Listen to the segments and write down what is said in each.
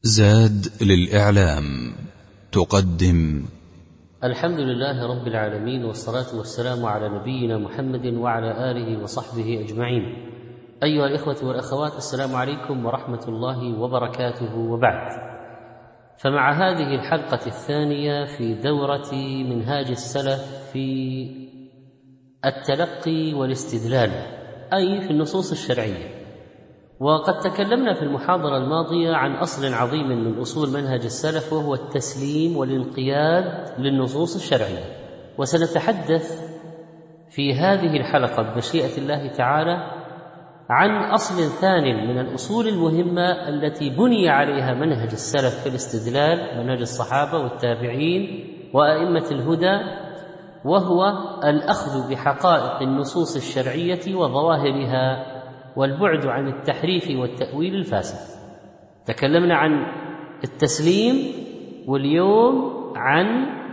زاد للإعلام تقدم الحمد لله رب العالمين، والصلاة والسلام على نبينا محمد وعلى آله وصحبه أجمعين. أيها الإخوة والأخوات، السلام عليكم ورحمة الله وبركاته. وبعد، فمع هذه الحلقة الثانية في دورة منهاج السلف في التلقي والاستدلال، أي في النصوص الشرعية. وقد تكلمنا في المحاضرة الماضية عن أصل عظيم من أصول منهج السلف، وهو التسليم والانقياد للنصوص الشرعية. وسنتحدث في هذه الحلقة بمشيئة الله تعالى عن أصل ثاني من الأصول المهمة التي بني عليها منهج السلف في الاستدلال، منهج الصحابة والتابعين وأئمة الهدى، وهو الأخذ بحقائق النصوص الشرعية وظواهرها والبعد عن التحريف والتأويل الفاسد. تكلمنا عن التسليم، واليوم عن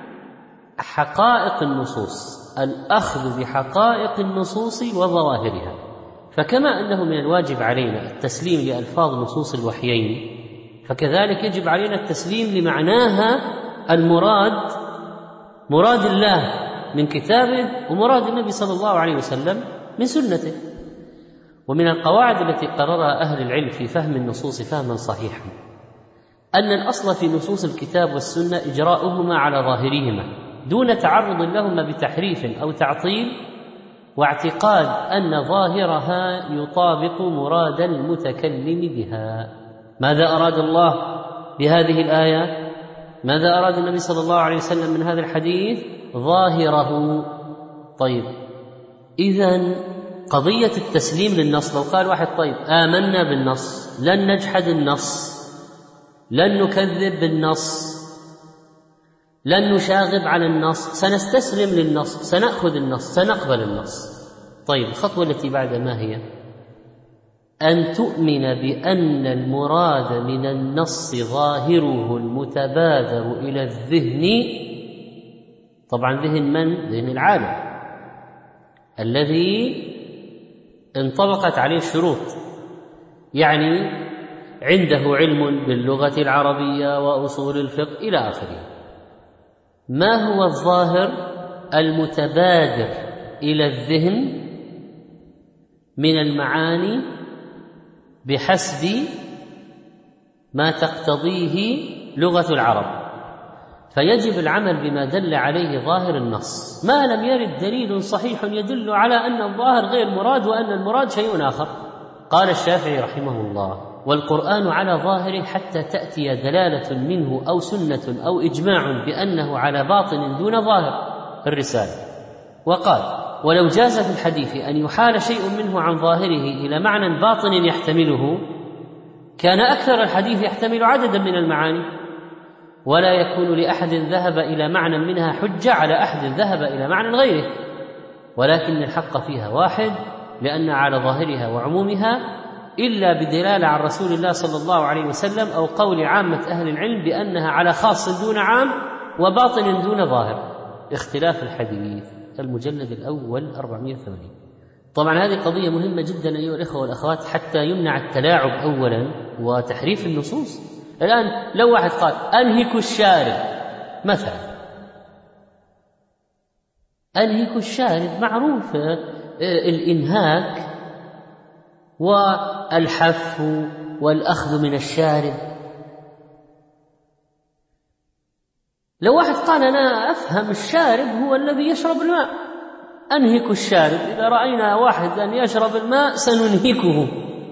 حقائق النصوص، الأخذ بحقائق النصوص وظواهرها. فكما أنه من الواجب علينا التسليم لألفاظ نصوص الوحيين، فكذلك يجب علينا التسليم لمعناها المراد، مراد الله من كتابه ومراد النبي صلى الله عليه وسلم من سنته. ومن القواعد التي قررها أهل العلم في فهم النصوص فهما صحيحا أن الأصل في نصوص الكتاب والسنة إجراؤهما على ظاهرهما دون تعرض لهما بتحريف أو تعطيل، واعتقاد أن ظاهرها يطابق مراد المتكلم بها. ماذا أراد الله بهذه الآية؟ ماذا أراد النبي صلى الله عليه وسلم من هذا الحديث؟ ظاهره. طيب، إذن قضية التسليم للنص، لو قال واحد طيب آمنا بالنص، لن نجحد النص، لن نكذب بالنص، لن نشاغب على النص، سنستسلم للنص، سنأخذ النص، سنقبل النص. طيب، الخطوة التي بعد ما هي؟ أن تؤمن بأن المراد من النص ظاهره المتبادر إلى الذهن. طبعا ذهن من؟ ذهن العالم الذي انطبقت عليه الشروط، يعني عنده علم باللغة العربية وأصول الفقه إلى آخره. ما هو الظاهر المتبادر إلى الذهن من المعاني بحسب ما تقتضيه لغة العرب؟ فيجب العمل بما دل عليه ظاهر النص، ما لم يرد دليل صحيح يدل على أن الظاهر غير مراد وأن المراد شيء آخر. قال الشافعي رحمه الله: والقرآن على ظاهره حتى تأتي دلالة منه أو سنة أو إجماع بأنه على باطن دون ظاهر، الرسالة. وقال: ولو جاز في الحديث أن يحال شيء منه عن ظاهره إلى معنى باطن يحتمله، كان أكثر الحديث يحتمل عددا من المعاني، ولا يكون لأحد ذهب إلى معنى منها حجة على أحد ذهب إلى معنى غيره، ولكن الحق فيها واحد، لأن على ظاهرها وعمومها إلا بدلالة عن رسول الله صلى الله عليه وسلم أو قول عامة أهل العلم بأنها على خاص دون عام وباطن دون ظاهر. اختلاف الحديث، المجلد الأول 480. طبعا هذه قضية مهمة جدا أيها الإخوة والأخوات، حتى يمنع التلاعب أولا وتحريف النصوص. الآن لو واحد قال أنهك الشارب مثلا، أنهك الشارب معروف الإنهاك والحف والأخذ من الشارب. لو واحد قال أنا أفهم الشارب هو الذي يشرب الماء، أنهك الشارب، إذا رأينا واحدا يشرب الماء سننهكه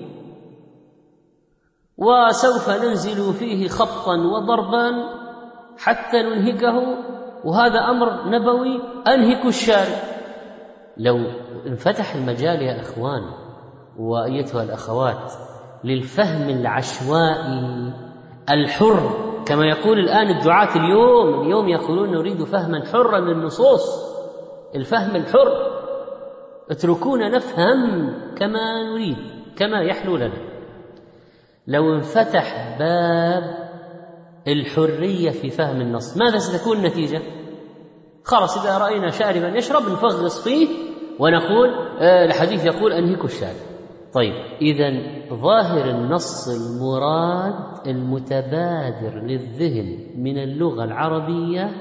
وسوف ننزل فيه خبطا وضربا حتى ننهكه، وهذا أمر نبوي. أنهك الشارب. لو انفتح المجال يا أخوان وأيتها الأخوات للفهم العشوائي الحر، كما يقول الآن الدعاة اليوم يقولون نريد فهما حرا للنصوص، الفهم الحر، اتركونا نفهم كما نريد كما يحلو لنا. لو انفتح باب الحرية في فهم النص، ماذا ستكون النتيجة؟ خلاص، إذا رأينا شاربا يشرب نفغص فيه ونقول الحديث يقول أنهكوا الشارب. طيب، إذن ظاهر النص المراد المتبادر للذهن من اللغة العربية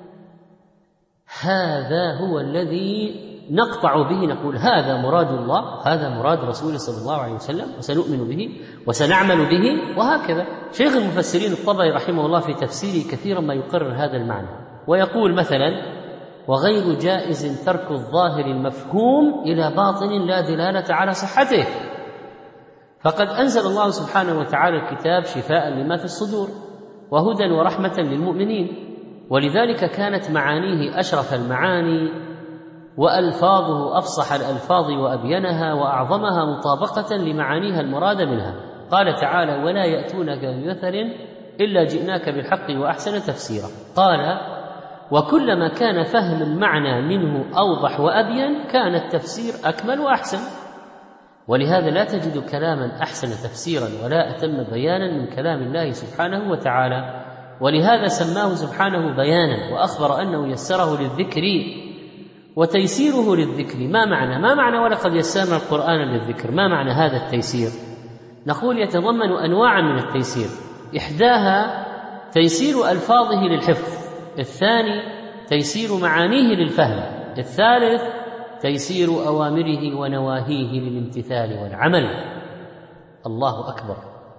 هذا هو الذي نقطع به، نقول هذا مراد الله، هذا مراد رسوله صلى الله عليه وسلم، وسنؤمن به وسنعمل به. وهكذا شيخ المفسرين الطبري رحمه الله في تفسيره كثيرا ما يقرر هذا المعنى، ويقول مثلا: وغير جائز ترك الظاهر المفهوم إلى باطن لا دلالة على صحته، فقد أنزل الله سبحانه وتعالى الكتاب شفاء لما في الصدور وهدى ورحمة للمؤمنين، ولذلك كانت معانيه أشرف المعاني وألفاظه أفصح الألفاظ وأبينها وأعظمها مطابقة لمعانيها المراد منها. قال تعالى: ولا يأتونك بمثل إلا جئناك بالحق وأحسن تفسيرا. قال: وكلما كان فهم المعنى منه أوضح وأبين كان التفسير أكمل وأحسن، ولهذا لا تجد كلاما أحسن تفسيرا ولا أتم بيانا من كلام الله سبحانه وتعالى، ولهذا سماه سبحانه بيانا وأخبر أنه يسره للذكر وتيسيره للذكر. ما معنى ولقد يسرنا القرآن للذكر؟ ما معنى هذا التيسير؟ نقول يتضمن أنواعا من التيسير، إحداها تيسير ألفاظه للحفظ، الثاني تيسير معانيه للفهم، الثالث تيسير أوامره ونواهيه للامتثال والعمل. الله أكبر.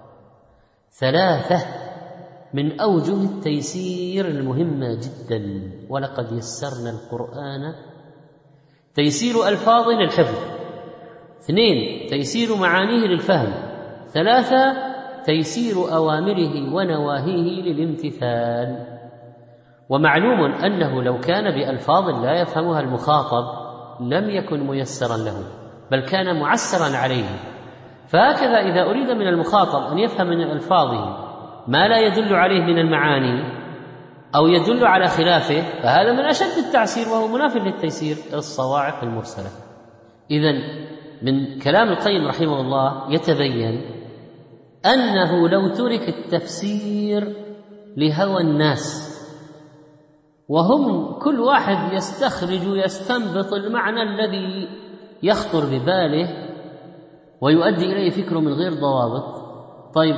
3 من أوجه التيسير المهمة جدا. ولقد يسرنا القرآن، تيسير ألفاظه للحفظ، 2 تيسير معانيه للفهم، 3 تيسير أوامره ونواهيه للامتثال. ومعلوم أنه لو كان بألفاظ لا يفهمها المخاطب لم يكن ميسرا له، بل كان معسرا عليه. فهكذا إذا أريد من المخاطب أن يفهم من ألفاظه ما لا يدل عليه من المعاني أو يدل على خلافه فهذا من أشد التعسير وهو مناف للتيسير، الصواعق المرسلة. إذن من كلام القيم رحمه الله يتبين أنه لو ترك التفسير لهوى الناس وهم كل واحد يستخرج ويستنبط المعنى الذي يخطر بباله ويؤدي إليه فكره من غير ضوابط، طيب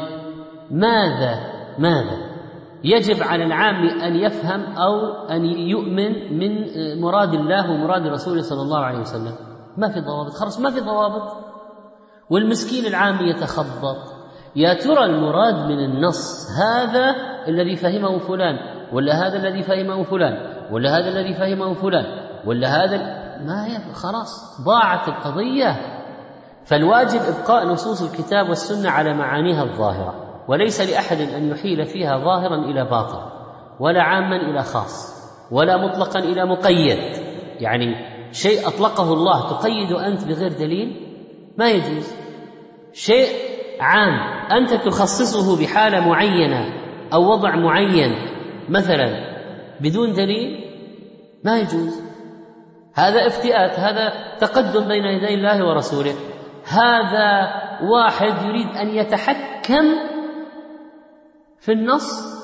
ماذا يجب على العام أن يفهم أو أن يؤمن من مراد الله ومراد رسوله صلى الله عليه وسلم؟ ما في ضوابط، خلاص ما في ضوابط، والمسكين العام يتخبط. يا ترى المراد من النص هذا الذي فهمه فلان، ولا هذا الذي فهمه فلان، ولا هذا الذي فهمه فلان، ولا هذا ما هي، خلاص ضاعت القضية. فالواجب إبقاء نصوص الكتاب والسنة على معانيها الظاهرة، وليس لأحد أن يحيل فيها ظاهرا إلى باطن، ولا عاما إلى خاص، ولا مطلقا إلى مقيد. يعني شيء أطلقه الله تقيد أنت بغير دليل ما يجوز، شيء عام أنت تخصصه بحالة معينة أو وضع معين مثلا بدون دليل ما يجوز. هذا افتئات، هذا تقدم بين يدي الله ورسوله، هذا واحد يريد أن يتحكم في النص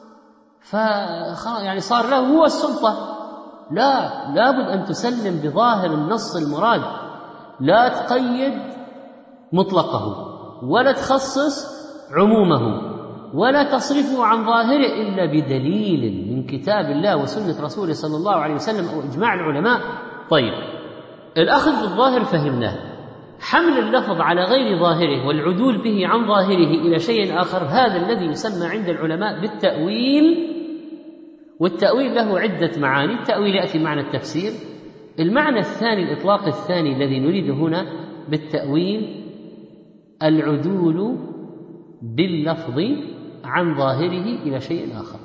يعني صار له هو السلطة. لا، لابد أن تسلم بظاهر النص المراد، لا تقيد مطلقه ولا تخصص عمومه ولا تصرفه عن ظاهره إلا بدليل من كتاب الله وسنة رسوله صلى الله عليه وسلم أو إجماع العلماء. طيب، الأخذ بالظاهر فهمناه، حمل اللفظ على غير ظاهره والعدول به عن ظاهره إلى شيء آخر هذا الذي يسمى عند العلماء بالتأويل. والتأويل له عدة معاني، التأويل يأتي معنى التفسير. المعنى الثاني، الإطلاق الثاني الذي نريده هنا بالتأويل، العدول باللفظ عن ظاهره إلى شيء آخر.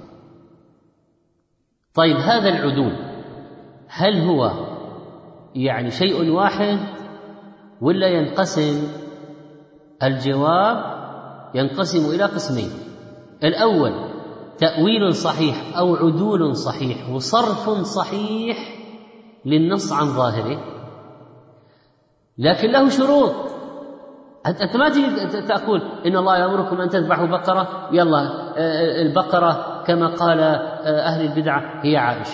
طيب، هذا العدول هل هو يعني شيء واحد ولا ينقسم؟ الجواب ينقسم إلى قسمين. الأول تأويل صحيح أو عدول صحيح وصرف صحيح للنص عن ظاهره، لكن له شروط. أنت ما تجي تقول إن الله يأمركم أن تذبحوا بقرة، يلا البقرة كما قال أهل البدعة هي عائشة.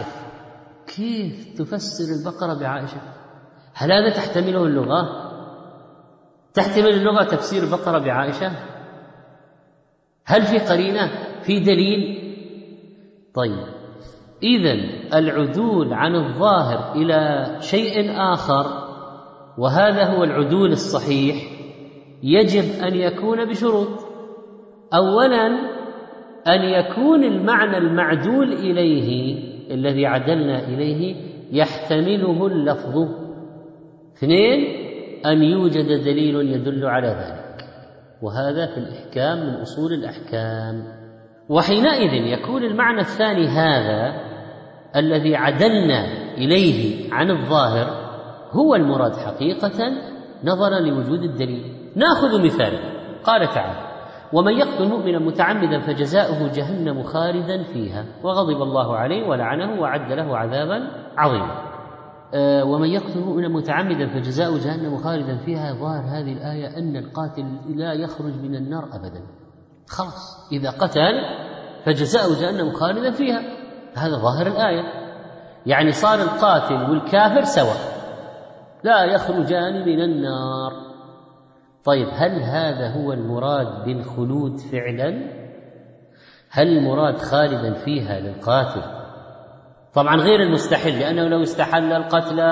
كيف تفسر البقرة بعائشة؟ هل هذا تحتمله اللغة؟ تحتمل اللغة تفسير البقرة بعائشة؟ هل في قرينة؟ في دليل؟ طيب، إذن العدول عن الظاهر إلى شيء آخر، وهذا هو العدول الصحيح، يجب أن يكون بشروط. أولاً أن يكون المعنى المعدول إليه الذي عدلنا إليه يحتمله اللفظ. اثنين، أن يوجد دليل يدل على ذلك، وهذا في الإحكام من أصول الأحكام. وحينئذ يكون المعنى الثاني هذا الذي عدلنا إليه عن الظاهر هو المراد حقيقة نظرا لوجود الدليل. نأخذ مثالا، قال تعالى: ومن يقتل مؤمنا متعمدا فجزاؤه جهنم خالدا فيها وغضب الله عليه ولعنه وأعد له عذابا عظيما. ومن يقتل مؤمنا متعمدا فجزاؤه جهنم خالدا فيها. ظاهر هذه الآية أن القاتل لا يخرج من النار أبدا، خلاص إذا قتل فجزاؤه جهنم خالدا فيها، هذا ظاهر الآية، يعني صار القاتل والكافر سواء لا يخرجان من النار. طيب، هل هذا هو المراد بالخلود فعلا؟ هل المراد خالدا فيها للقاتل؟ طبعا غير المستحل، لأنه لو استحل القتل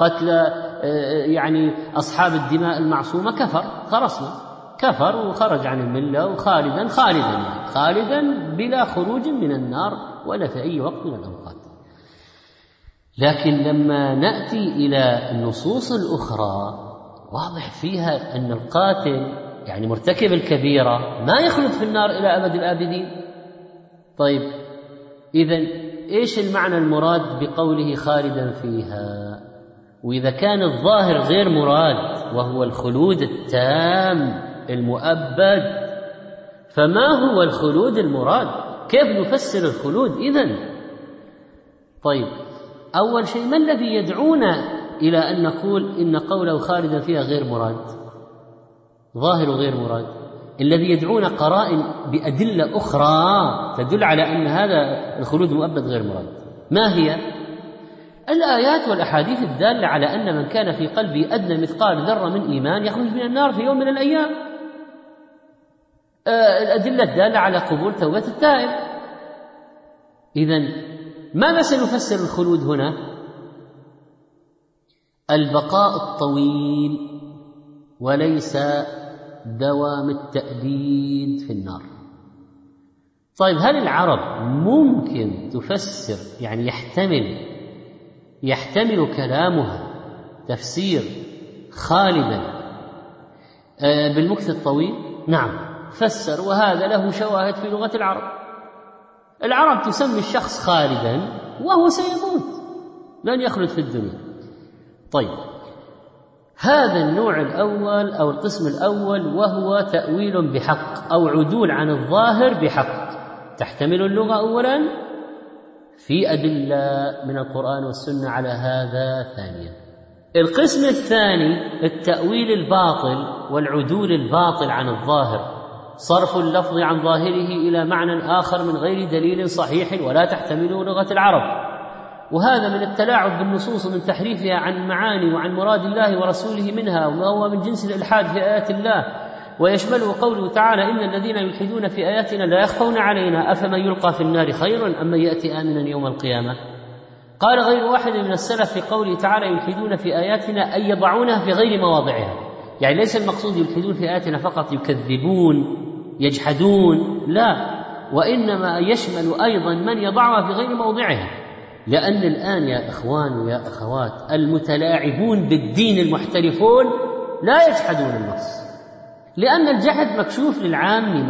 يعني أصحاب الدماء المعصومة كفر، خرصنا كفر وخرج عن الملة خالدا بلا خروج من النار ولا في أي وقت من الأوقات. لكن لما نأتي إلى النصوص الأخرى واضح فيها أن القاتل يعني مرتكب الكبيرة ما يخلد في النار إلى أبد الآبدين. طيب، إذن إيش المعنى المراد بقوله خالدا فيها؟ وإذا كان الظاهر غير مراد وهو الخلود التام المؤبد، فما هو الخلود المراد؟ كيف نفسر الخلود إذن؟ طيب، أول شيء، ما الذي يدعونا إلى أن نقول إن قوله خالدا فيها غير مراد، ظاهر غير مراد؟ الذي يدعون قرائن بأدلة أخرى تدل على أن هذا الخلود مؤبد غير مراد. ما هي؟ الآيات والأحاديث الدالة على أن من كان في قلبه أدنى مثقال ذرة من إيمان يخرج من النار في يوم من الأيام. الأدلة الدالة على قبول توبة التائب. إذن ماذا سنفسر الخلود هنا؟ البقاء الطويل وليس دوام التأبيد في النار. طيب، هل العرب ممكن تفسر، يعني يحتمل كلامها تفسير خالدا بالمكث الطويل؟ نعم، فسر، وهذا له شواهد في لغة العرب تسمي الشخص خالدا وهو سيموت، لن يخلد في الدنيا. طيب، هذا النوع الأول أو القسم الأول وهو تأويل بحق أو عدول عن الظاهر بحق، تحتمل اللغة أولا، في أدلة من القرآن والسنة على هذا ثانيا. القسم الثاني التأويل الباطل والعدول الباطل عن الظاهر، صرف اللفظ عن ظاهره إلى معنى آخر من غير دليل صحيح ولا تحتمله لغة العرب، وهذا من التلاعب بالنصوص ومن تحريفها عن معاني وعن مراد الله ورسوله منها، وهو من جنس الإلحاد في آيات الله، ويشمله قوله تعالى: إن الذين يلحدون في آياتنا لا يخفون علينا أفمن يلقى في النار خير أم من يأتي آمنا يوم القيامة. قال غير واحد من السلف في قوله تعالى: يلحدون في آياتنا أي يضعونها في غير مواضعها، يعني ليس المقصود يلحدون في آياتنا فقط يكذبون يجحدون، لا، وإنما يشمل أيضا من يضعها في غير موضعها. لأن الآن يا إخوان ويا أخوات المتلاعبون بالدين المحترفون لا يجحدون النص، لأن الجحد مكشوف للعام،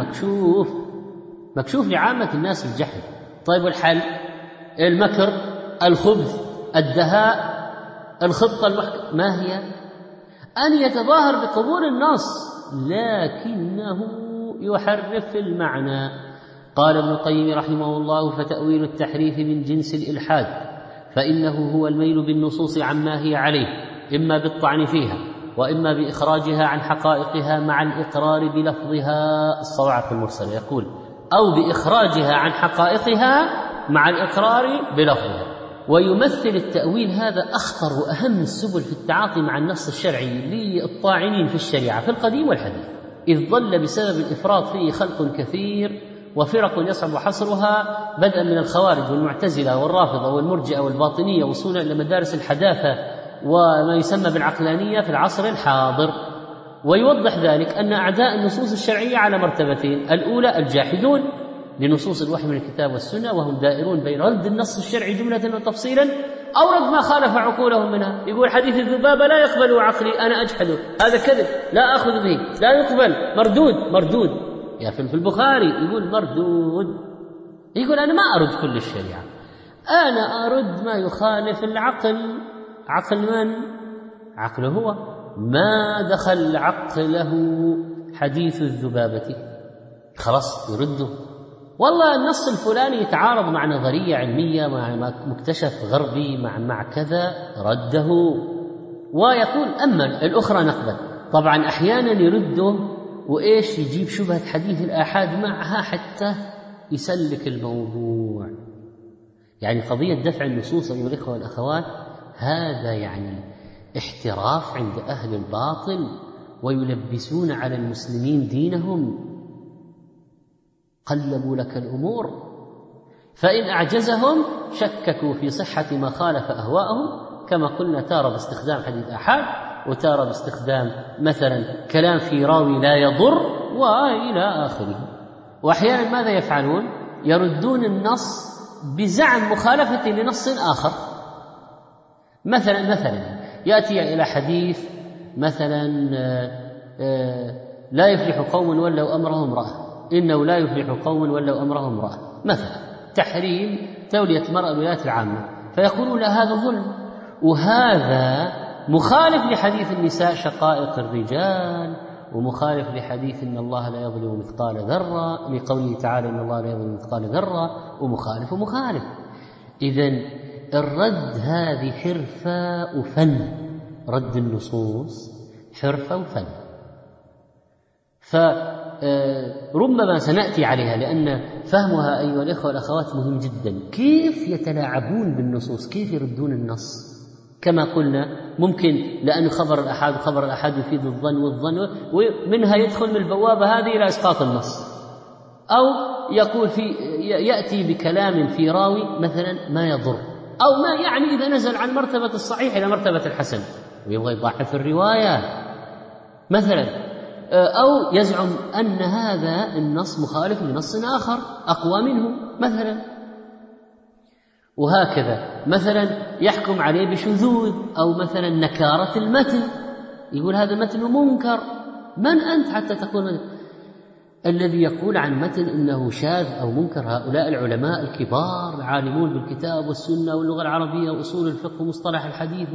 مكشوف لعامة الناس الجحد. طيب، والحل؟ المكر، الخبث، الدهاء، الخطة ما هي؟ أن يتظاهر بقبول النص لكنه يحرف المعنى. قال ابن القيم رحمه الله: فتأويل التحريف من جنس الإلحاد، فإنه هو الميل بالنصوص عما هي عليه، إما بالطعن فيها وإما بإخراجها عن حقائقها مع الإقرار بلفظها. الصواعق المرسلة يقول: أو بإخراجها عن حقائقها مع الإقرار بلفظها. ويمثل التأويل هذا أخطر وأهم السبل في التعاطي مع النص الشرعي للطاعنين في الشريعة في القديم والحديث، إذ ظل بسبب الإفراط فيه خلق كثير وفرق يصعب حصرها، بدءا من الخوارج والمعتزلة والرافضة والمرجئة والباطنية، وصولا إلى مدارس الحداثة وما يسمى بالعقلانية في العصر الحاضر. ويوضح ذلك أن أعداء النصوص الشرعية على مرتبتين: الأولى الجاحدون لنصوص الوحي من الكتاب والسنة، وهم دائرون بين رد النص الشرعي جملة وتفصيلا أو رد ما خالف عقولهم منها. يقول حديث الذبابة لا يقبل عقلي، أنا أجحده، هذا كذب، لا أخذ به، لا يقبل، مردود. يا في البخاري يقول مردود، يقول أنا ما أرد كل الشريعة، أنا أرد ما يخالف العقل. عقل من؟ عقله هو. ما دخل عقله حديث الذبابة، خلاص يرده. والله النص الفلاني يتعارض مع نظرية علمية، مع مكتشف غربي، مع كذا، رده ويقول أما الأخرى نقبل. طبعا أحيانا يرده وإيش يجيب شبهة حديث الآحاد معها حتى يسلك الموضوع. يعني قضية دفع النصوص أيها الإخوة والأخوات هذا يعني احتراف عند أهل الباطل، ويلبسون على المسلمين دينهم، قلبوا لك الأمور. فإن أعجزهم شككوا في صحة ما خالف أهواءهم، كما قلنا تارة باستخدام حديث آحاد، وتارة باستخدام مثلا كلام في راوي لا يضر، وإلى آخره. وأحيانا ماذا يفعلون؟ يردون النص بزعم مخالفة لنص آخر. مثلا يأتي إلى حديث مثلا لا يفلح قوم ولوا أمرهم امرأة، إنه لا يفلح قوم ولوا أمرهم امرأة، مثلا تحريم تولية المرأة الولايات العامة، فيقولون لا هذا ظلم، وهذا مخالف لحديث النساء شقائق الرجال، ومخالف لحديث إن الله لا يظلم مثقال ذرة، لقوله تعالى إن الله لا يظلم مثقال ذرة، ومخالف. إذن الرد هذه حرفة وفن، رد النصوص حرفة وفن. فربما سنأتي عليها، لأن فهمها أيها الإخوة والأخوات مهم جدا. كيف يتلاعبون بالنصوص، كيف يردون النص؟ كما قلنا ممكن لأن خبر الأحاد يفيد الظن، والظن ومنها يدخل من البوابة هذه إلى إسقاط النص، أو يقول يأتي بكلام في راوي مثلا ما يضر، أو ما يعني إذا نزل عن مرتبة الصحيح إلى مرتبة الحسن ويبغى يضعف الرواية مثلا، أو يزعم أن هذا النص مخالف لنص آخر أقوى منه مثلا، وهكذا. مثلا يحكم عليه بشذوذ أو مثلا نكارة المتن، يقول هذا متن منكر. من أنت حتى تقول الذي يقول عن متن إنه شاذ أو منكر؟ هؤلاء العلماء الكبار عالمون بالكتاب والسنة واللغة العربية وأصول الفقه ومصطلح الحديث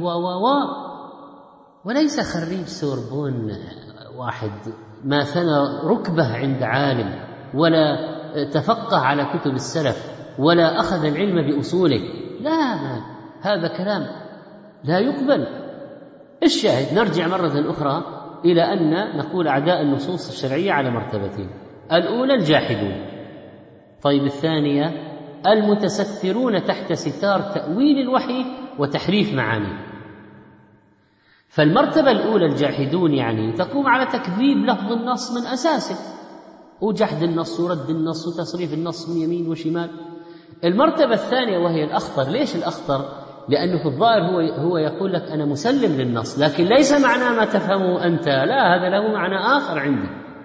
وليس خريج سوربون واحد ما ثنى ركبه عند عالم، ولا تفقه على كتب السلف، ولا أخذ العلم بأصوله. لا، هذا كلام لا يقبل. الشاهد نرجع مرة أخرى إلى أن نقول أعداء النصوص الشرعية على مرتبتين: الأولى الجاحدون، طيب الثانية المتسترون تحت ستار تأويل الوحي وتحريف معانيه. فالمرتبة الأولى الجاحدون يعني تقوم على تكذيب لفظ النص من أساسه، وجحد النص ورد النص وتصريف النص من يمين وشمال. المرتبة الثانية وهي الأخطر. ليش الأخطر؟ لأنه في الظاهر هو يقول لك أنا مسلم للنص، لكن ليس معنى ما تفهمه أنت، لا، هذا له معنى آخر عندي.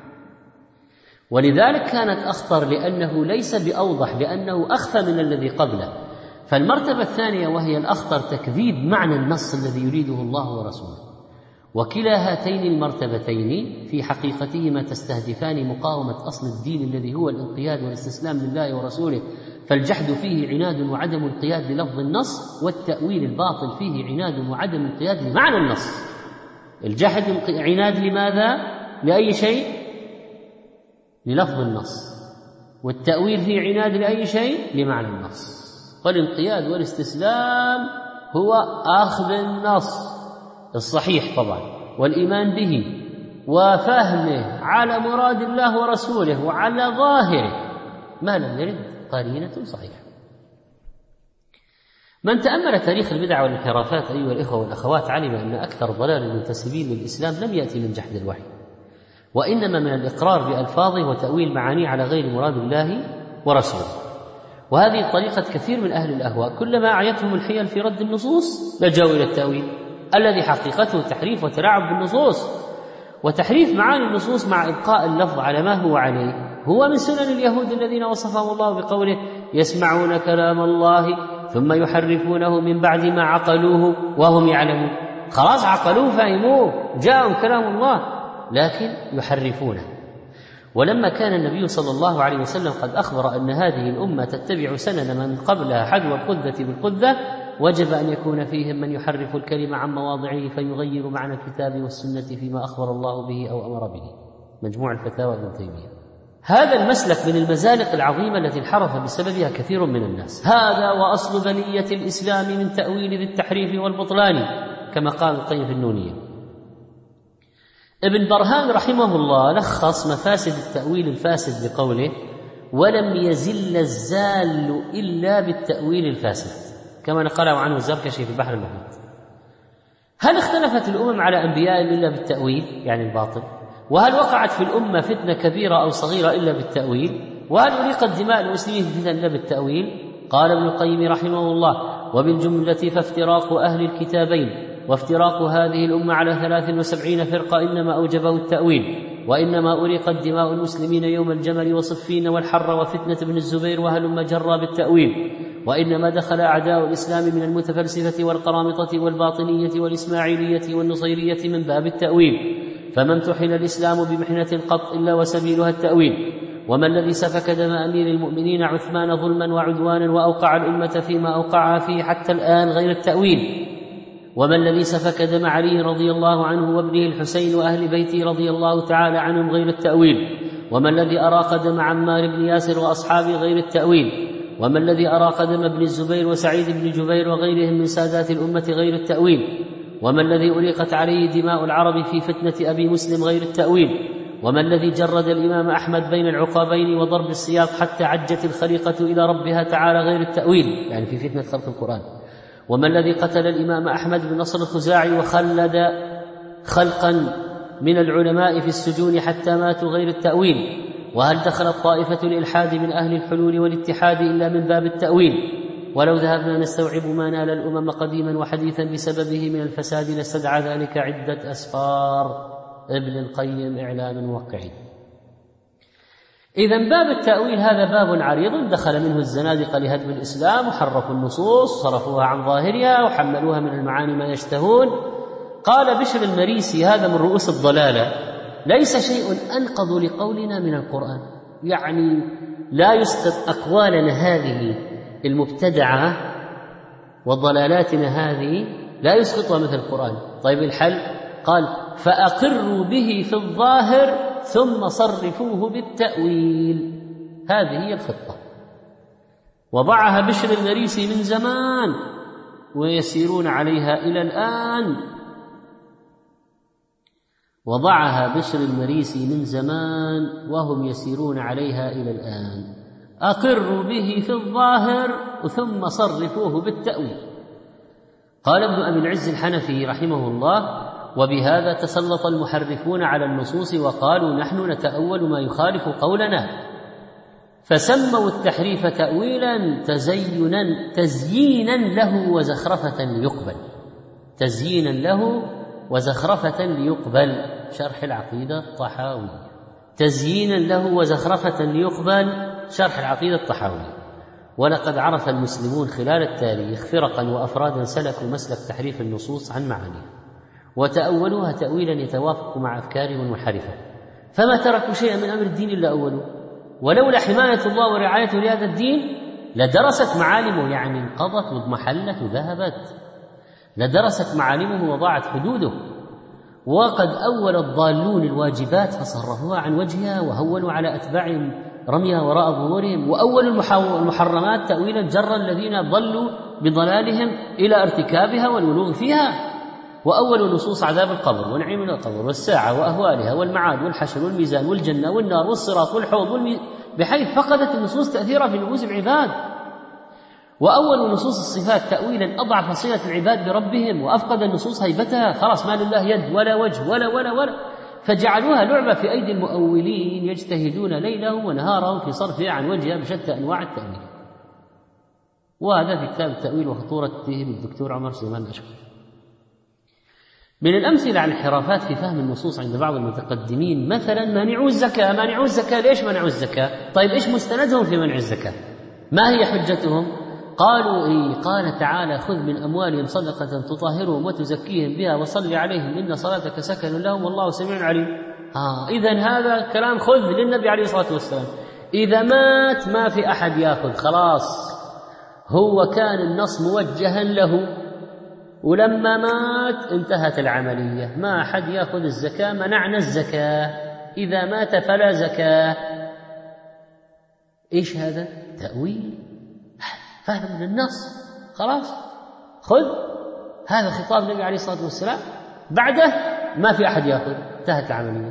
ولذلك كانت أخطر، لأنه ليس بأوضح، لأنه أخفى من الذي قبله. فالمرتبة الثانية وهي الأخطر تكذيب معنى النص الذي يريده الله ورسوله. وكلا هاتين المرتبتين في حقيقتهما تستهدفان مقاومة أصل الدين الذي هو الانقياد والاستسلام لله ورسوله، فالجحد فيه عناد وعدم انقياد للفظ النص، والتأويل الباطل فيه عناد وعدم انقياد لمعنى النص. الجحد عناد لماذا؟ لأي شيء؟ للفظ النص. والتأويل فيه عناد لأي شيء؟ لمعنى النص. والانقياد والاستسلام هو أخذ النص الصحيح طبعا والإيمان به وفهمه على مراد الله ورسوله وعلى ظاهره ما لم يرد قرينة صحيحة. من تأمل تاريخ البدع والانحرافات أيها الإخوة والأخوات علم أن أكثر ضلال المنتسبين للإسلام لم يأتي من جحد الوحي، وإنما من الإقرار بألفاظه وتأويل معانيه على غير مراد الله ورسوله. وهذه طريقة كثير من أهل الأهواء، كلما أعيتهم الحيل في رد النصوص لجأوا إلى التأويل الذي حقيقته تحريف وتلاعب بالنصوص، وتحريف معاني النصوص مع إبقاء اللفظ على ما هو عليه هو من سنن اليهود الذين وصفهم الله بقوله: يسمعون كلام الله ثم يحرفونه من بعد ما عقلوه وهم يعلمون. خلاص عقلوه فهموه جاءهم كلام الله لكن يحرفونه. ولما كان النبي صلى الله عليه وسلم قد أخبر أن هذه الأمة تتبع سنن من قبلها حذو القذة بالقذة، وجب أن يكون فيهم من يحرف الكلمة عن مواضعه فيغير معنى الكتاب والسنة فيما أخبر الله به أو أمر به. مجموع الفتاوى ابن تيمية. هذا المسلك من المزالق العظيمة التي انحرف بسببها كثير من الناس. هذا وأصل بلية الإسلام من تأويل ذي التحريف والبطلان، كما قال القيم في النونية. ابن برهان رحمه الله لخص مفاسد التأويل الفاسد بقوله: ولم يزل الزال إلا بالتأويل الفاسد، كما نقله عنه الزركشي في البحر المحيط. هل اختلفت الأمم على أنبياء إلا بالتأويل يعني الباطل؟ وهل وقعت في الأمة فتنة كبيرة أو صغيرة إلا بالتأويل؟ وهل أريقت دماء المسلمين في فتن إلا بالتأويل؟ قال ابن القيم رحمه الله: وبالجملة فافتراق أهل الكتابين وافتراق هذه الأمة على 73 فرقة إنما أوجبه التأويل، وإنما أريقت دماء المسلمين يوم الجمل وصفين والحر وفتنة ابن الزبير وهلم جرى بالتأويل، وإنما دخل أعداء الإسلام من المتفلسفة والقرامطة والباطنية والإسماعيلية والنصيرية من باب التأويل، فما امتحن الإسلام بمحنة قط إلا وسبيلها التأويل. وما الذي سفك دم أمير المؤمنين عثمان ظلما وعدوانا وأوقع الأمة فيما أوقعها فيه حتى الآن غير التأويل؟ وما الذي سفك دم علي رضي الله عنه وابنه الحسين وأهل بيته رضي الله تعالى عنهم غير التأويل؟ وما الذي أراق دم عمار بن ياسر وأصحابه غير التأويل؟ وما الذي أراق دم ابن الزبير وسعيد بن جبير وغيرهم من سادات الأمة غير التأويل؟ وما الذي أريقت عليه دماء العرب في فتنة أبي مسلم غير التأويل؟ وما الذي جرد الإمام أحمد بين العقابين وضرب السياط حتى عجت الخليقة إلى ربها تعالى غير التأويل يعني في فتنة خلق القرآن؟ وما الذي قتل الإمام أحمد بن نصر الخزاعي وخلد خلقا من العلماء في السجون حتى ماتوا غير التأويل؟ وهل دخلت طائفة الإلحاد من أهل الحلول والاتحاد إلا من باب التأويل؟ ولو ذهبنا نستوعب ما نال الأمم قديما وحديثا بسببه من الفساد لاستدعى ذلك عدة أسفار. ابن القيم إعلام الموقعين. إذن باب التأويل هذا باب عريض دخل منه الزنادقة لهدم الإسلام وحرفوا النصوص صرفوها عن ظاهرها وحملوها من المعاني ما يشتهون. قال بشر المريسي هذا من رؤوس الضلالة: ليس شيء أنقض لقولنا من القرآن، يعني لا يسقط أقوالنا هذه المبتدعة وضلالاتنا هذه لا يسقطها مثل القرآن. طيب الحل؟ قال: فأقروا به في الظاهر ثم صرفوه بالتأويل. هذه هي الخطة، وضعها بشر المريسي من زمان ويسيرون عليها إلى الآن. وضعها بشر المريسي من زمان وهم يسيرون عليها إلى الآن. أقروا به في الظاهر ثم صرفوه بالتأويل. قال ابن أبي العز الحنفي رحمه الله: وبهذا تسلط المحرفون على النصوص وقالوا نحن نتأول ما يخالف قولنا، فسموا التحريف تأويلا تزيينا له وزخرفة ليقبل. تزيينا له وزخرفة ليقبل. شرح العقيدة الطحاوية. تزيينا له وزخرفة ليقبل. شرح العقيدة الطحاوية. ولقد عرف المسلمون خلال التاريخ فرقا وأفرادا سلكوا مسلك تحريف النصوص عن معانيها وتأولوها تأويلا يتوافق مع أفكارهم المنحرفة، فما تركوا شيئا من أمر الدين إلا أولوه. ولولا حماية الله ورعايته لهذا الدين لدرست معالمه، يعني انقضت واضمحلت وذهبت، لدرست معالمه وضاعت حدوده. وقد أول الضالون الواجبات فصرفوها عن وجهها وهونوا على أتباعهم رميها وراء ظهورهم، وأول المحرمات تأويلا جر الذين ضلوا بضلالهم إلى ارتكابها والولوغ فيها، وأول نصوص عذاب القبر ونعيم القبر والساعة وأهوالها والمعاد والحشر والميزان والجنة والنار والصراط والحوض بحيث فقدت النصوص تأثيرها في نفوس العباد. وأول نصوص الصفات تأويلا أضعف صلة العباد بربهم وأفقد النصوص هيبتها، خلاص ما لله يد ولا وجه ولا فجعلوها لعبة في أيدي المؤولين يجتهدون ليلهم ونهارهم في صرفها عن وجهها بشتى أنواع التأويل. وهذا في كتاب التأويل وخطورته للدكتور عمر سليمان أشقر. من الأمثلة على الانحرافات في فهم النصوص عند بعض المتقدمين مثلا مانعو الزكاة. ليش منعوا الزكاة؟ طيب إيش مستندهم في منع الزكاة؟ ما هي حجتهم؟ قالوا قال تعالى خذ من أموالهم صدقة تطهرهم وتزكيهم بها وصل عليهم إن صلاتك سكن لهم والله سميع عليم. إذن هذا كلام خذ للنبي عليه الصلاة والسلام. إذا مات ما في أحد يأخذ، خلاص هو كان النص موجها له، ولما مات انتهت العملية، ما أحد يأخذ الزكاة، منعنا الزكاة، إذا مات فلا زكاة. إيش هذا؟ تأويل، فهم للنص، خلاص خذ، هذا خطاب النبي عليه الصلاة والسلام، بعده ما في أحد يأخذ، انتهت العملية.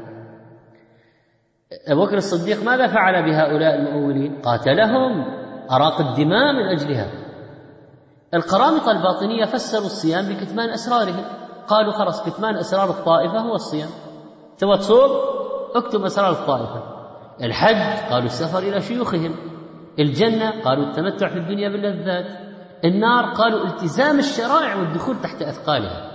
أبو بكر الصديق ماذا فعل بهؤلاء المؤولين؟ قاتلهم، أراق الدماء من أجلها. القرامطة الباطنية فسروا الصيام بكتمان أسرارهم، قالوا خلاص كتمان أسرار الطائفة هو الصيام، تبغى تصوم اكتب أسرار الطائفة. الحج قالوا السفر إلى شيوخهم، الجنة قالوا التمتع في الدنيا باللذات، النار قالوا التزام الشرائع والدخول تحت أثقالها.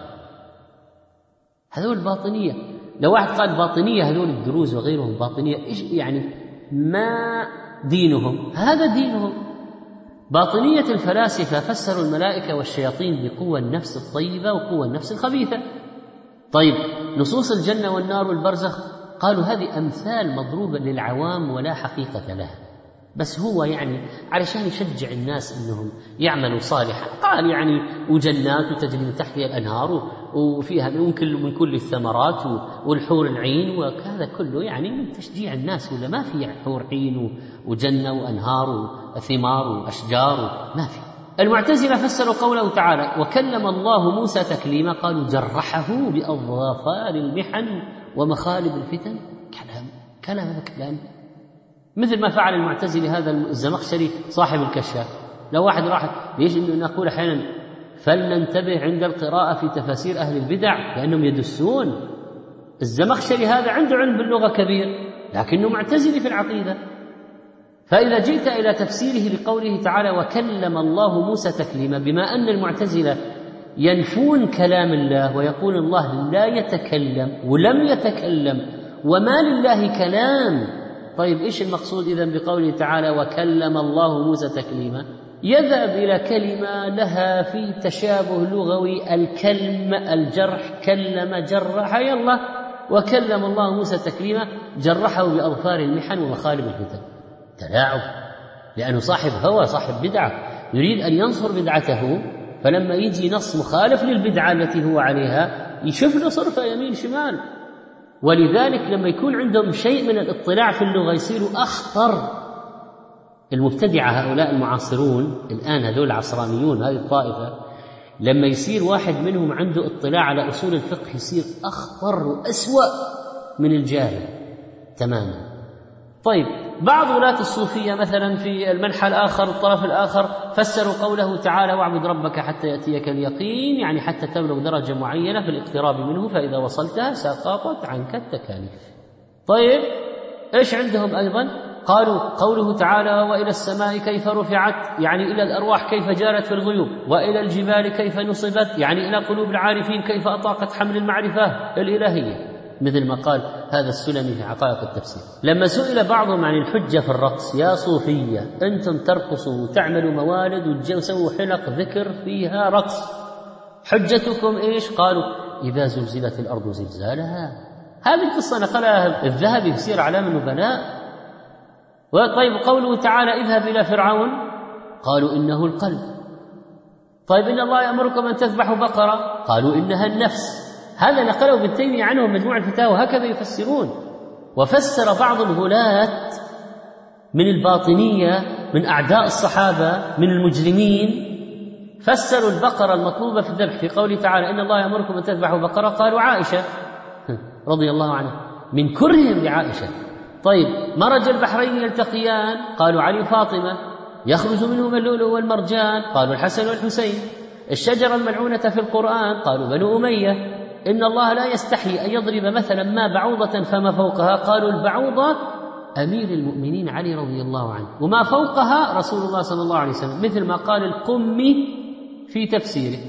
هذول الباطنية. لو واحد قال باطنية هذول الدروز وغيرهم باطنية، إيش يعني؟ ما دينهم؟ هذا دينهم. باطنية الفلاسفة فسروا الملائكة والشياطين بقوى النفس الطيبة وقوى النفس الخبيثة. طيب نصوص الجنة والنار والبرزخ قالوا هذه أمثال مضروبة للعوام ولا حقيقة لها، بس هو يعني علشان يشجع الناس أنهم يعملوا صالحا، قال يعني وجنات وتجري من تحتها الأنهار وفيها من كل الثمرات والحور العين، وهذا كله يعني من تشجيع الناس، ولا ما في حور عين وجنة وأنهار وثمار وأشجار، ما في. المعتزلة فسروا قوله تعالى وكلم الله موسى تكليما، قالوا جرحه بأظفار المحن ومخالب الفتن. كلام مثل ما فعل المعتزلي هذا الزمخشري صاحب الكشاف. لو واحد راح ليش انه نقول احيانا فلننتبه عند القراءة في تفاسير أهل البدع لأنهم يدسون. الزمخشري هذا عنده علم باللغة كبير لكنه معتزلي في العقيدة. فإذا جئت إلى تفسيره بقوله تعالى وكلم الله موسى تكليما، بما أن المعتزلة ينفون كلام الله ويقول الله لا يتكلم ولم يتكلم وما لله كلام، طيب إيش المقصود إذن بقوله تعالى وكلم الله موسى تكليما؟ يذهب إلى كلمة لها في تشابه لغوي، الكلم الجرح، كلم جرح، يلا وكلم الله موسى تكليما، جرحه بأظفار المحن ومخالب الفتن. تلاعب، لأنه صاحب هوى، صاحب بدعة، يريد أن ينصر بدعته، فلما يجي نص مخالف للبدعة التي هو عليها يشوف له صرفة يمين شمال. ولذلك لما يكون عندهم شيء من الاطلاع في اللغة يصيروا أخطر. المبتدعة هؤلاء المعاصرون الآن، هذول العصرانيون، هذه الطائفة، لما يصير واحد منهم عنده اطلاع على أصول الفقه يصير أخطر وأسوأ من الجاهل تماما. طيب بعض ولاة الصوفية مثلا في المنحى الآخر الطرف الآخر فسروا قوله تعالى واعبد ربك حتى يأتيك اليقين، يعني حتى تبلغ درجة معينة في الاقتراب منه، فإذا وصلتها سقطت عنك التكاليف. طيب إيش عندهم أيضا؟ قالوا قوله تعالى وإلى السماء كيف رفعت، يعني إلى الأرواح كيف جارت في الغيوب، وإلى الجبال كيف نصبت، يعني إلى قلوب العارفين كيف أطاقت حمل المعرفة الإلهية، مثل ما قال هذا السلمي في حقائق التفسير. لما سئل بعضهم عن الحجة في الرقص، يا صوفية أنتم ترقصوا وتعملوا موالد وتسووا حلق ذكر فيها رقص، حجتكم إيش؟ قالوا إذا زلزلت الأرض زلزالها. هذه القصة نقلها الذهبي في سير أعلام النبلاء. طيب قوله تعالى اذهب إلى فرعون، قالوا إنه القلب. طيب إن الله يأمركم أن تذبحوا بقرة، قالوا إنها النفس. هذا نقله ابن تيمية عنه مجموع الفتاوى، هكذا يفسرون. وفسر بعض الغلاة من الباطنية من أعداء الصحابة من المجرمين، فسروا البقرة المطلوبة في الذبح في قوله تعالى إن الله يأمركم أن تذبحوا بقرة، قالوا عائشة رضي الله عنها من كرهم لعائشة. طيب مرج البحرين يلتقيان، قالوا علي وفاطمة. يخرج منهما اللؤلؤ والمرجان، قالوا الحسن والحسين. الشجرة الملعونة في القرآن، قالوا بنو أمية. إن الله لا يستحي أن يضرب مثلا ما بعوضة فما فوقها، قالوا البعوضة أمير المؤمنين علي رضي الله عنه، وما فوقها رسول الله صلى الله عليه وسلم، مثل ما قال القمي في تفسيره: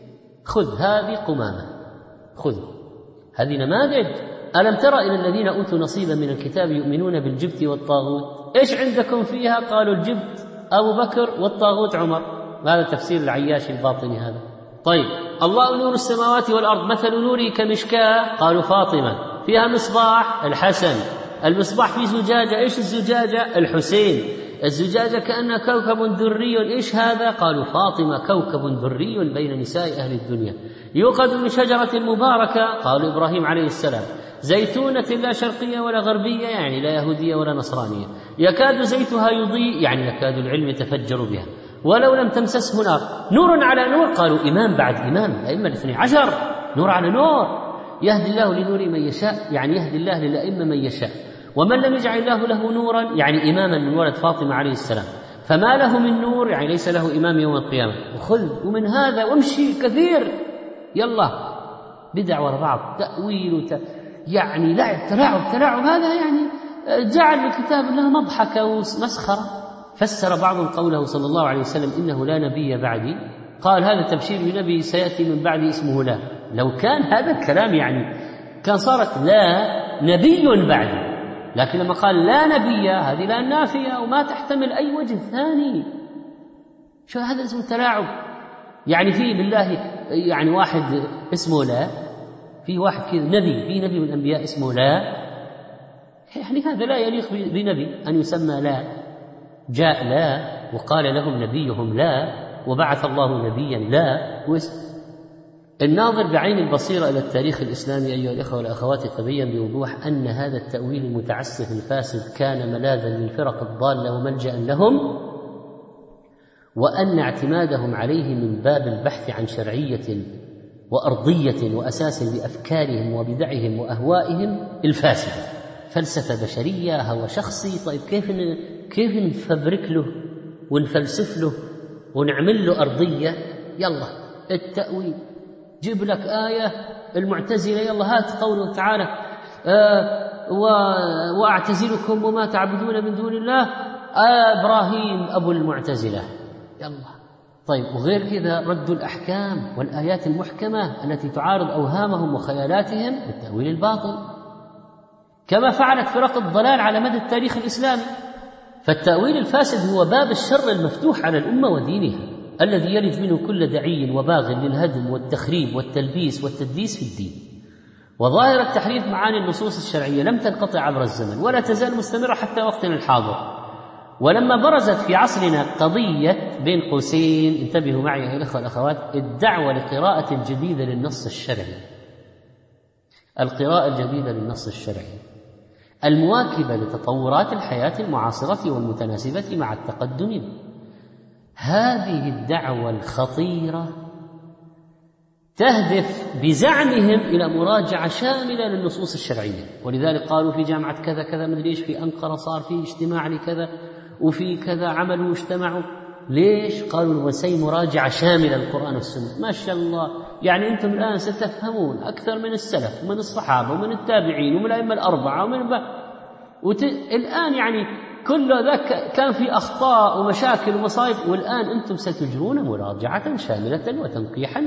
خذ هذه قمامة، خذ هذه نماذج. ألم ترى إلى الذين أوتوا نصيبا من الكتاب يؤمنون بالجبت والطاغوت؟ إيش عندكم فيها؟ قالوا الجبت أبو بكر والطاغوت عمر. هذا تفسير العياشي الباطني هذا. طيب، الله نور السماوات والأرض، مثل نوره كمشكاة، قالوا فاطمة، فيها مصباح، الحسن. المصباح في زجاجة، إيش الزجاجة؟ الحسين. الزجاجة كأنها كوكب دري، إيش هذا؟ قالوا فاطمة، كوكب دري بين نساء أهل الدنيا، يوقد من شجرة مباركة، قالوا إبراهيم عليه السلام، زيتونة لا شرقية ولا غربية، يعني لا يهودية ولا نصرانية، يكاد زيتها يضيء، يعني يكاد العلم يتفجر بها، ولو لم تمسسه نار، نور على نور. قالوا إمام بعد إمام، الأئمة 12، نور على نور. يهدي الله لنور من يشاء، يعني يهدي الله للأئمة من يشاء. ومن لم يجعل الله له نورا، يعني إماما من ولد فاطمة عليه السلام، فما له من نور، يعني ليس له إمام يوم القيامة. وخذ ومن هذا وامشي كثير، يلا بدع وراء بعض، تأويل يعني لعب، تلاعب، هذا يعني جعل لكتاب الله مضحكة ومسخرة. فسر بعضهم قوله صلى الله عليه وسلم: إنه لا نبي بعدي، قال هذا تبشير بنبي سيأتي من بعدي اسمه لا. لو كان هذا الكلام يعني كان صارت لا نبي بعدي، لكن لما قال لا نبي، هذه لا نافية وما تحتمل أي وجه ثاني. شو هذا اسمه تلاعب؟ يعني في بالله يعني واحد اسمه لا، في واحد كذا نبي، في نبي من الأنبياء اسمه لا، يعني هذا لا يليق بنبي أن يسمى لا. جاء لا وقال لهم نبيهم لا، وبعث الله نبيا لا. الناظر بعين البصيرة إلى التاريخ الإسلامي أيها الإخوة والأخوات تبين بوضوح أن هذا التأويل المتعسف الفاسد كان ملاذا للفرق الضالة وملجأ لهم، وأن اعتمادهم عليه من باب البحث عن شرعية وأرضية وأساس لأفكارهم وبدعهم وأهوائهم الفاسدة. فلسفة بشرية، هوى شخصي. طيب كيف نفبرك له ونفلسف له ونعمل له أرضية؟ يلا التأويل، جيب لك آية المعتزلة، يلا هات قوله تعالى وأعتزلكم وما تعبدون من دون الله، إبراهيم أبو المعتزلة، يلا. طيب وغير كذا ردوا الأحكام والآيات المحكمة التي تعارض أوهامهم وخيالاتهم بالتأويل الباطل، كما فعلت فرق الضلال على مدى التاريخ الإسلامي. فالتأويل الفاسد هو باب الشر المفتوح على الأمة ودينها، الذي يلج منه كل دعي وباغ للهدم والتخريب والتلبيس والتدليس في الدين. وظاهرة تحريف معاني النصوص الشرعية لم تنقطع عبر الزمن ولا تزال مستمرة حتى وقتنا الحاضر. ولما برزت في عصرنا قضية بين قوسين، انتبهوا معي يا الأخوة والأخوات، الدعوة لقراءة جديدة للنص الشرعي، القراءة الجديدة للنص الشرعي المواكبة لتطورات الحياة المعاصرة والمتناسبة مع التقدم، هذه الدعوة الخطيرة تهدف بزعمهم إلى مراجعة شاملة للنصوص الشرعية. ولذلك قالوا في جامعة كذا كذا مدري إيش في أنقرة صار في اجتماع لكذا، وفي كذا عملوا واجتمعوا. ليش؟ قالوا وسي مراجعة شاملة للقرآن والسنة. ما شاء الله، يعني أنتم الآن ستفهمون أكثر من السلف ومن الصحابة ومن التابعين ومن الأئمة الأربعة الآن يعني كل ذاك كان في أخطاء ومشاكل ومصائب، والآن أنتم ستجرون مراجعة شاملة وتنقيحا.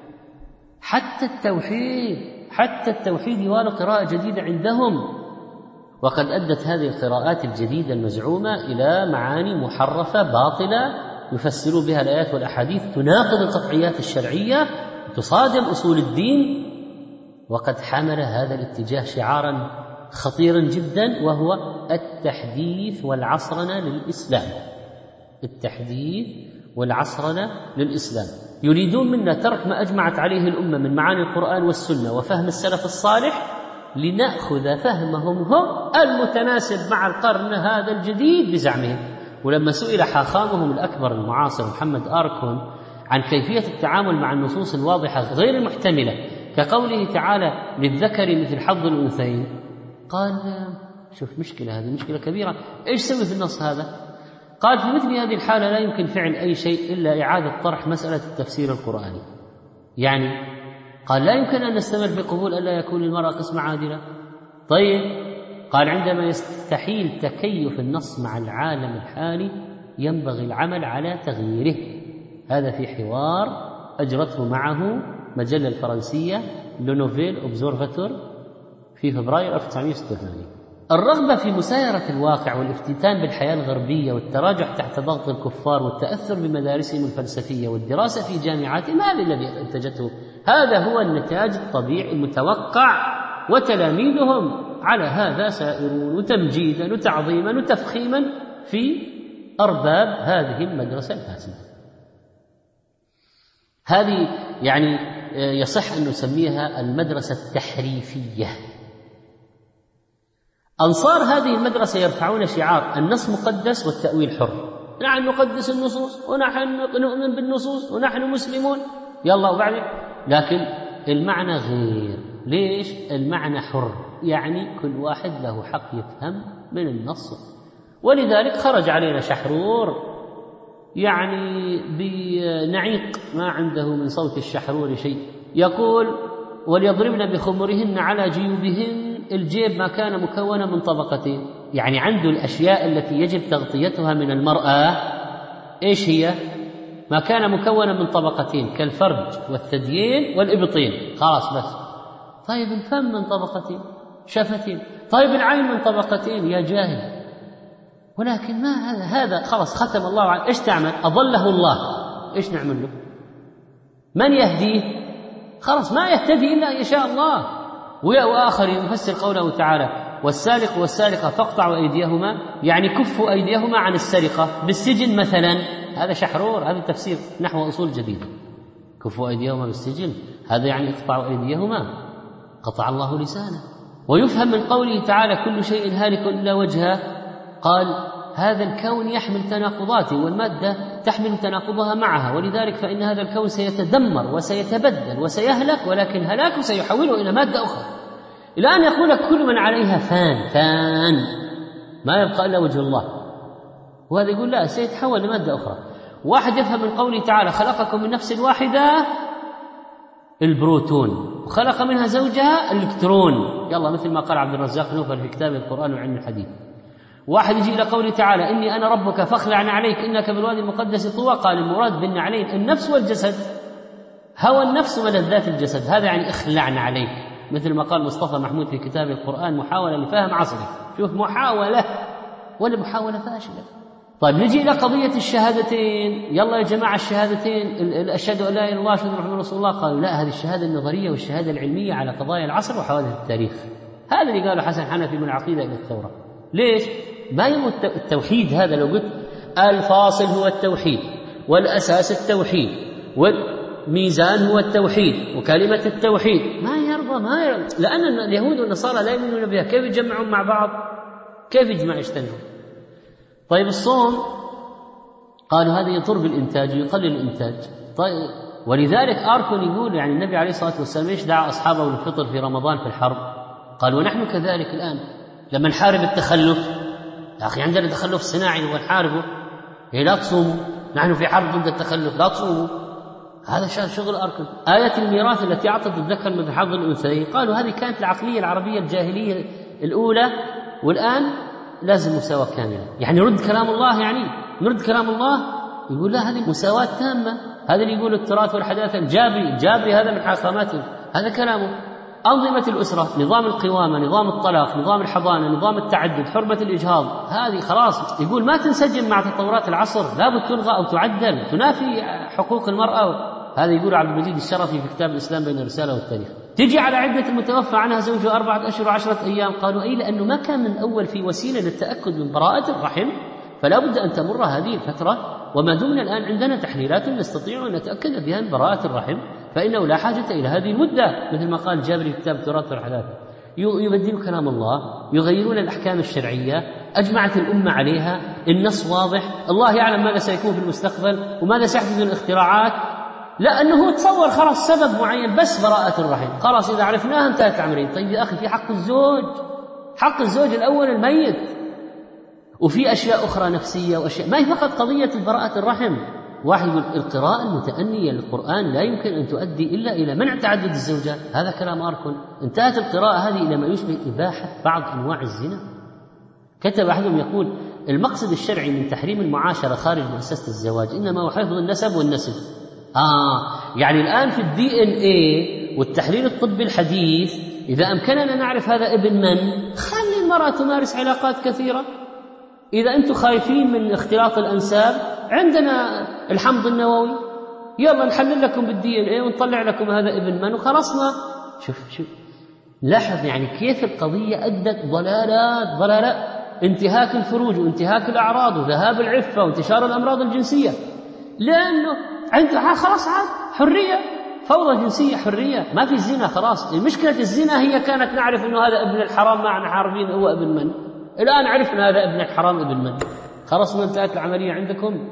حتى التوحيد يوالى قراءة جديدة عندهم. وقد أدت هذه القراءات الجديدة المزعومة إلى معاني محرفة باطلة يفسروا بها الآيات والأحاديث، تناقض القطعيات الشرعية وتصادم أصول الدين. وقد حمل هذا الاتجاه شعارا خطيرا جدا، وهو التحديث والعصرنة للإسلام. التحديث والعصرنة للإسلام. يريدون منا ترك ما أجمعت عليه الأمة من معاني القرآن والسنة وفهم السلف الصالح، لنأخذ فهمهم هم المتناسب مع القرن هذا الجديد بزعمهم. ولما سئل حاخامهم الأكبر المعاصر محمد آركون عن كيفية التعامل مع النصوص الواضحة غير المحتملة كقوله تعالى للذكر مثل حظ الأنثيين، قال شوف مشكلة، هذه مشكلة كبيرة، إيش سوي في النص هذا؟ قال في مثل هذه الحالة لا يمكن فعل أي شيء إلا إعادة طرح مسألة التفسير القرآني. يعني قال لا يمكن أن نستمر في قبول أن لا يكون للمرأة قسمة عادلة. طيب قال عندما يستحيل تكيف النص مع العالم الحالي ينبغي العمل على تغييره. هذا في حوار أجرته معه مجلة الفرنسية لو نوفيل أوبزورفاتور في فبراير 1986. الرغبة في مسايرة الواقع والافتتان بالحياة الغربية والتراجع تحت ضغط الكفار والتأثر بمدارسهم الفلسفية والدراسة في جامعاتهم، هذا الذي أنتجته، هذا هو النتاج الطبيعي المتوقع، وتلاميذهم على هذا سائرون وتمجيدا وتعظيما وتفخيما في أرباب هذه المدرسة الفاسدة. هذه يعني يصح أن نسميها المدرسة التحريفية. أنصار هذه المدرسة يرفعون شعار النص مقدس والتأويل حر. نحن نقدس النصوص ونحن نؤمن بالنصوص ونحن مسلمون، يلا وبعدين، لكن المعنى غير. ليش؟ المعنى حر، يعني كل واحد له حق يفهم من النص. ولذلك خرج علينا شحرور يعني بنعيق ما عنده من صوت الشحرور شيء، يقول وليضربن بخمرهن على جيوبهن، الجيب ما كان مكونا من طبقتين، يعني عنده الأشياء التي يجب تغطيتها من المرأة إيش هي؟ ما كان مكونا من طبقتين كالفرج والثديين والإبطين، خلاص بس. طيب الفم من طبقتين، شفتين، طيب العين من طبقتين، يا جاهل. ولكن ما هذا خلاص ختم الله عنه. إيش تعمل؟ أضله الله، إيش نعمل له؟ من يهديه؟ خلاص ما يهتدي إلا أن يشاء الله. وآخر يفسر قوله تعالى والسارق والسارقة فاقطعوا أيديهما، يعني كفوا أيديهما عن السرقة بالسجن مثلا. هذا شحرور، هذا التفسير نحو أصول جديدة. كفوا أيديهما بالسجن، هذا يعني اقطعوا أيديهما، قطع الله لسانه. ويفهم من قوله تعالى كل شيء هالك إلا وجهه، قال هذا الكون يحمل تناقضات والمادة تحمل تناقضها معها، ولذلك فإن هذا الكون سيتدمر وسيتبدل وسيهلك، ولكن هلاكه سيحوله إلى مادة أخرى، إلى أن يقول كل من عليها فان ما يبقى إلا وجه الله. وهذا يقول لا، سيتحول لمادة أخرى. واحد يفهم من قوله تعالى خلقكم من نفس واحدة البروتون وخلق منها زوجها الإلكترون، يلا مثل ما قال عبد الرزاق نوفل في كتاب القرآن وعلم الحديث. واحد يجي إلى قوله تعالى إني أنا ربك فاخلع عليك إنك بالوادي المقدس طوى، قال المراد بالنعلين النفس والجسد، هوى النفس ولذات الجسد، هذا يعني اخلعنا عليك، مثل ما قال مصطفى محمود في كتاب القرآن محاولة لفهم عصري. شوف، محاولة ولا محاولة فاشلة. طيب نجي إلى قضية الشهادتين، يلا يا جماعة الشهادتين، أشهد أن لا إله إلا الله وأشهد أن محمدا رسول الله، قالوا لا، هذه الشهادة النظرية والشهادة العلمية على قضايا العصر وحوادث التاريخ. هذا اللي قاله حسن حنفي من العقيدة إلى الثورة. ليش؟ ما يموت التوحيد هذا. لو قلت الفاصل هو التوحيد والأساس التوحيد والميزان هو التوحيد وكلمة التوحيد، ما يرضى. لأن اليهود والنصارى لا يؤمنون بها، كيف يجمعون مع بعض؟ كيف يجمع يجتمعون؟ طيب الصوم قالوا هذا يضر بالإنتاج ويقلل الإنتاج. طيب ولذلك آركون يقول يعني النبي عليه الصلاة والسلام ايش دعا أصحابه للفطر في رمضان في الحرب؟ قال ونحن كذلك الآن لما نحارب التخلف. يا أخي عندنا تخلف صناعي ونحاربه، لا تصوموا، نحن في حرب ضد التخلف، لا تصوموا. هذا شغل أركن. آية الميراث التي أعطت الذكر مثل حظ الأنثيين، قالوا هذه كانت العقلية العربية الجاهلية الأولى، والآن لازم مساواة كاملة. يعني نرد كلام الله، يعني نرد كلام الله. يقول لا، هذه مساواة تامة. هذا اللي يقول التراث والحداثة الجابري هذا من حاخاماته، هذا كلامه. أنظمة الأسرة، نظام القوامة، نظام الطلاق، نظام الحضانة، نظام التعدد، حرمة الإجهاض، هذه خلاص يقول ما تنسجم مع تطورات العصر، لابد تلغى أو تعدل، تنافي حقوق المرأة. هذا يقول عبد المجيد الشرفي في كتاب الإسلام بين الرسالة والتاريخ. تجي على عدة المتوفى عنها زوجها 4 أشهر و10 أيام، قالوا أي لأنه ما كان من أول في وسيلة للتأكد من براءة الرحم، فلا بد أن تمر هذه الفترة. وما دمنا الآن عندنا تحليلات نستطيع أن نتأكد بها من براءة الرحم، فإنه لا حاجة إلى هذه المدة، مثل ما قال الجابري في كتاب التراث والحداثة. يبدلوا كلام الله، يغيرون الأحكام الشرعية، أجمعت الأمة عليها، النص واضح، الله يعلم ماذا سيكون في المستقبل وماذا سيحدث من الاختراعات. لأنه هو تصور خلاص سبب معين بس براءة الرحم، خلاص إذا عرفناها انتهت العملية. طيب يا أخي في حق الزوج، حق الزوج الأول الميت، وفي أشياء أخرى نفسية وأشياء، ما هي فقط قضية براءة الرحم. واحد يقول القراءة المتأنية للقرآن لا يمكن أن تؤدي إلا إلى منع تعدد الزوجات، هذا كلام أركن. انتهت القراءة هذه إلى ما يشبه إباحة بعض أنواع الزنا. كتب أحدهم يقول المقصد الشرعي من تحريم المعاشرة خارج مؤسسة الزواج إنما هو حفظ النسب والنسل. يعني الآن في DNA والتحليل الطبي الحديث إذا أمكننا نعرف هذا ابن من، خلي المرأة تمارس علاقات كثيرة. إذا أنتم خايفين من اختلاط الأنساب عندنا الحمض النووي، يلا نحلل لكم بالDNA ونطلع لكم هذا ابن من وخلصنا. شوف لاحظ يعني كيف القضية أدت ضلالات، انتهاك الفروج وانتهاك الأعراض وذهاب العفة وانتشار الأمراض الجنسية، لأنه عنده خلاص عاد حرية، فوضى جنسية، حرية، ما في الزنا. خلاص المشكلة الزنا هي كانت نعرف أنه هذا ابن الحرام، ما احنا عارفين هو ابن من. الآن عرفنا هذا ابن الحرام ابن من، خلاص وانتهت العملية عندكم.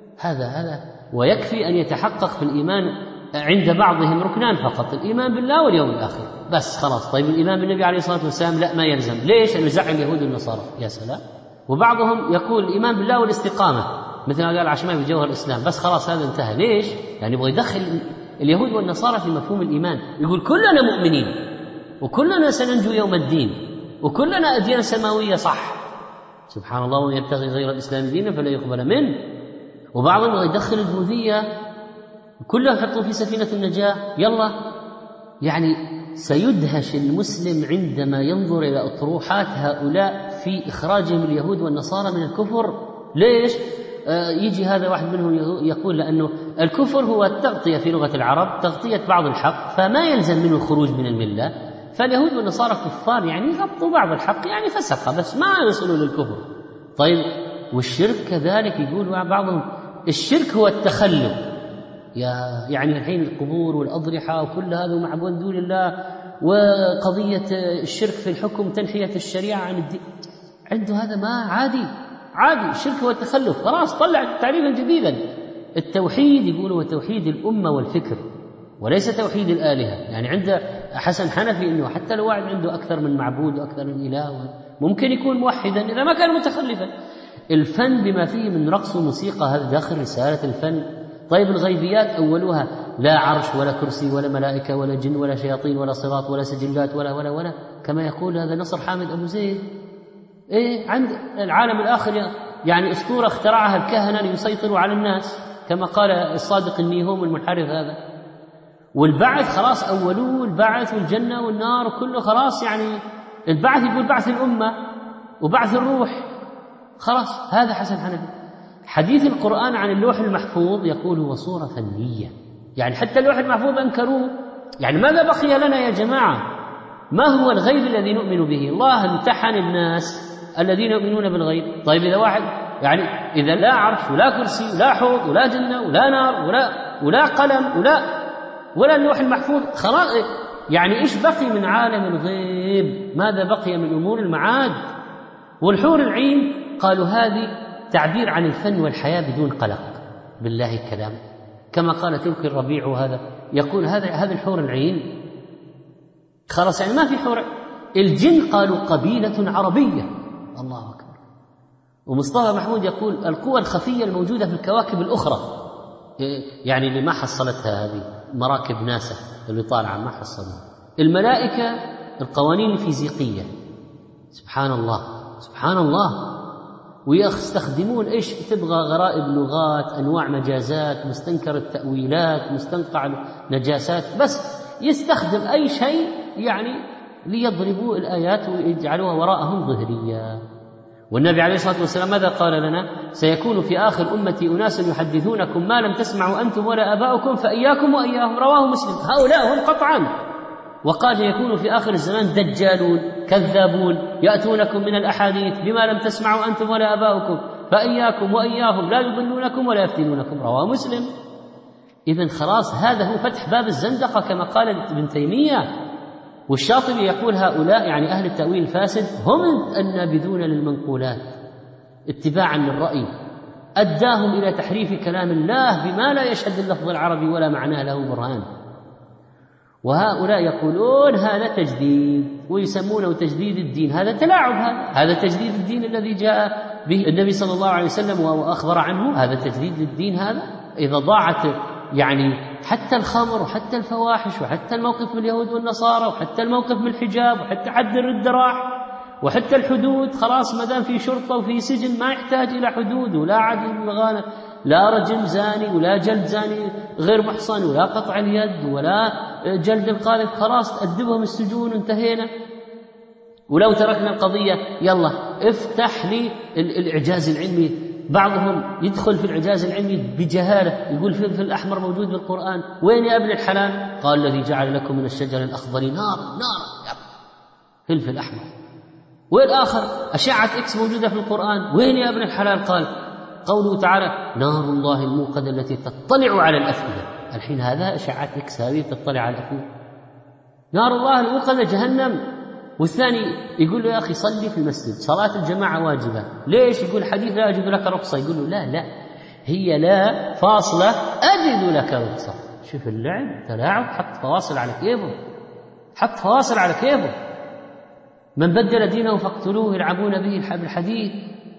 هذا ويكفي أن يتحقق في الإيمان عند بعضهم ركنان فقط، الإيمان بالله واليوم الآخر بس، خلاص. طيب الإيمان بالنبي عليه الصلاة والسلام لا، ما يلزم. ليش؟ أنه زعم اليهود والنصارى. يا سلام. وبعضهم يقول الإيمان بالله والاستقامة، مثل ما قال عشماوي في جوهر الإسلام، بس خلاص هذا انتهى. ليش؟ يعني يبغى يدخل اليهود والنصارى في مفهوم الإيمان، يقول كلنا مؤمنين وكلنا سننجو يوم الدين وكلنا أديان سماوية، صح. سبحان الله، ومن يبتغي غير الإسلام دينا فلا يقبل منه. وبعضهم يبغى يدخل البوذية، كلهم يحطوا في سفينة النجاة، يلا. يعني سيدهش المسلم عندما ينظر إلى أطروحات هؤلاء في إخراجهم اليهود والنصارى من الكفر. ليش؟ يجي هذا واحد منهم يقول لأنه الكفر هو التغطية في لغة العرب، تغطية بعض الحق، فما يلزم منه الخروج من الملة، فاليهود والنصارى كفار يعني يغطوا بعض الحق، يعني فسقة بس ما يوصلوا للكفر. طيب والشرك كذلك، يقول بعضهم الشرك هو التخلف، يعني الحين القبور والأضرحة وكل هذا معبود دون الله، وقضية الشرك في الحكم تنحية الشريعة عن الدين، عنده هذا ما عادي. الشرك هو التخلف، خلاص طلع تعريفا جديدا. التوحيد يقول هو توحيد الأمة والفكر وليس توحيد الآلهة. يعني عند حسن حنفي أنه حتى لو واحد عنده أكثر من معبود وأكثر من إله ممكن يكون موحدا إذا ما كان متخلفا. الفن بما فيه من رقص وموسيقى هذا داخل رسالة الفن. طيب الغيبيات أولها لا عرش ولا كرسي ولا ملائكة ولا جن ولا شياطين ولا صراط ولا سجلات ولا كما يقول هذا نصر حامد أبو زيد. عند العالم الآخر يعني أسطورة اخترعها الكهنة ليسيطروا على الناس، كما قال الصادق النيهوم المنحرف هذا. والبعث خلاص أولوه البعث والجنة والنار وكله خلاص، يعني البعث يقول بعث الأمة وبعث الروح، خلاص. هذا حسن حنفي. حديث القرآن عن اللوح المحفوظ يقول هو صورة فنية، يعني حتى اللوح المحفوظ أنكروه. يعني ماذا بقي لنا يا جماعة؟ ما هو الغيب الذي نؤمن به؟ الله امتحن الناس الذين يؤمنون بالغيب. طيب إذا واحد يعني إذا لا عرش ولا كرسي ولا حوض ولا جنة ولا نار ولا قلم ولا اللوح المحفوظ، خلاص يعني إيش بقي من عالم الغيب؟ ماذا بقي من أمور المعاد؟ والحور العين قالوا هذه تعبير عن الفن والحياة بدون قلق. بالله الكلام، كما قال تلك الربيع، هذا يقول هذا الحور العين خلاص، يعني ما في حور. الجن قالوا قبيلة عربية، الله أكبر. ومصطفى محمود يقول القوى الخفية الموجودة في الكواكب الأخرى، يعني اللي ما حصلتها هذه مراكب ناسا اللي طالعة ما حصلها. الملائكة القوانين الفيزيقية، سبحان الله. ويستخدمون إيش تبغى، غرائب لغات، أنواع مجازات، مستنكر التأويلات، مستنقع النجاسات، بس يستخدم أي شيء يعني ليضربوا الآيات ويجعلوها وراءهم ظهرية. والنبي عليه الصلاة والسلام ماذا قال لنا؟ سيكون في آخر أمتي أناس يحدثونكم ما لم تسمعوا أنتم ولا آباؤكم فإياكم وإياهم، رواه مسلم. هؤلاء هم قطعا. وقال يكون في آخر الزمان دجالون كذابون يأتونكم من الأحاديث بما لم تسمعوا أنتم ولا آباؤكم فإياكم وإياهم لا يضلونكم ولا يفتنونكم، رواه مسلم. إذن خلاص هذا هو فتح باب الزندقة كما قال ابن تيمية. والشاطبي يقول هؤلاء يعني أهل التأويل الفاسد هم النابذون للمنقولات اتباعا للرأي، أداهم إلى تحريف كلام الله بما لا يشهد اللفظ العربي ولا معناه له برهان. وهؤلاء يقولون هذا تجديد ويسمونه تجديد الدين. هذا تلاعب، هذا تجديد الدين الذي جاء به النبي صلى الله عليه وسلم وأخبر عنه. هذا تجديد للدين. هذا إذا ضاعت يعني حتى الخمر وحتى الفواحش وحتى الموقف من اليهود والنصارى وحتى الموقف من الحجاب وحتى حد الردة راح وحتى الحدود خلاص، ما دام في شرطة وفي سجن ما يحتاج إلى حدود ولا عدل وغالب، لا رجم زاني ولا جلد زاني غير محصن ولا قطع اليد ولا جلد القاذف، خلاص تأدبهم السجون انتهينا. ولو تركنا القضية يلا افتح لي الإعجاز العلمي. بعضهم يدخل في الإعجاز العلمي بجهالة، يقول فلفل الأحمر موجود بالقرآن، وين يا ابن الحلال؟ قال الذي جعل لكم من الشجر الأخضر نارا فلفل أحمر. والآخر أشعة إكس موجودة في القرآن، وين يا ابن الحلال؟ قال قوله تعالى نار الله الموقدة التي تطلع على الأفئدة. الحين هذا أشعة إكس هذه تطلع على الأفئدة، نار الله الموقدة جهنم. والثاني يقول له يا أخي صلي في المسجد، صلاة الجماعة واجبة. ليش؟ يقول حديث لا أجد لك رخصة. يقول له لا هي لا فاصلة أجد لك رخصة. شوف اللعب تلاعب، حط فواصل على كيفه، حط فواصل على كيفه. من بدل دينه فاقتلوه يلعبون به الحديث.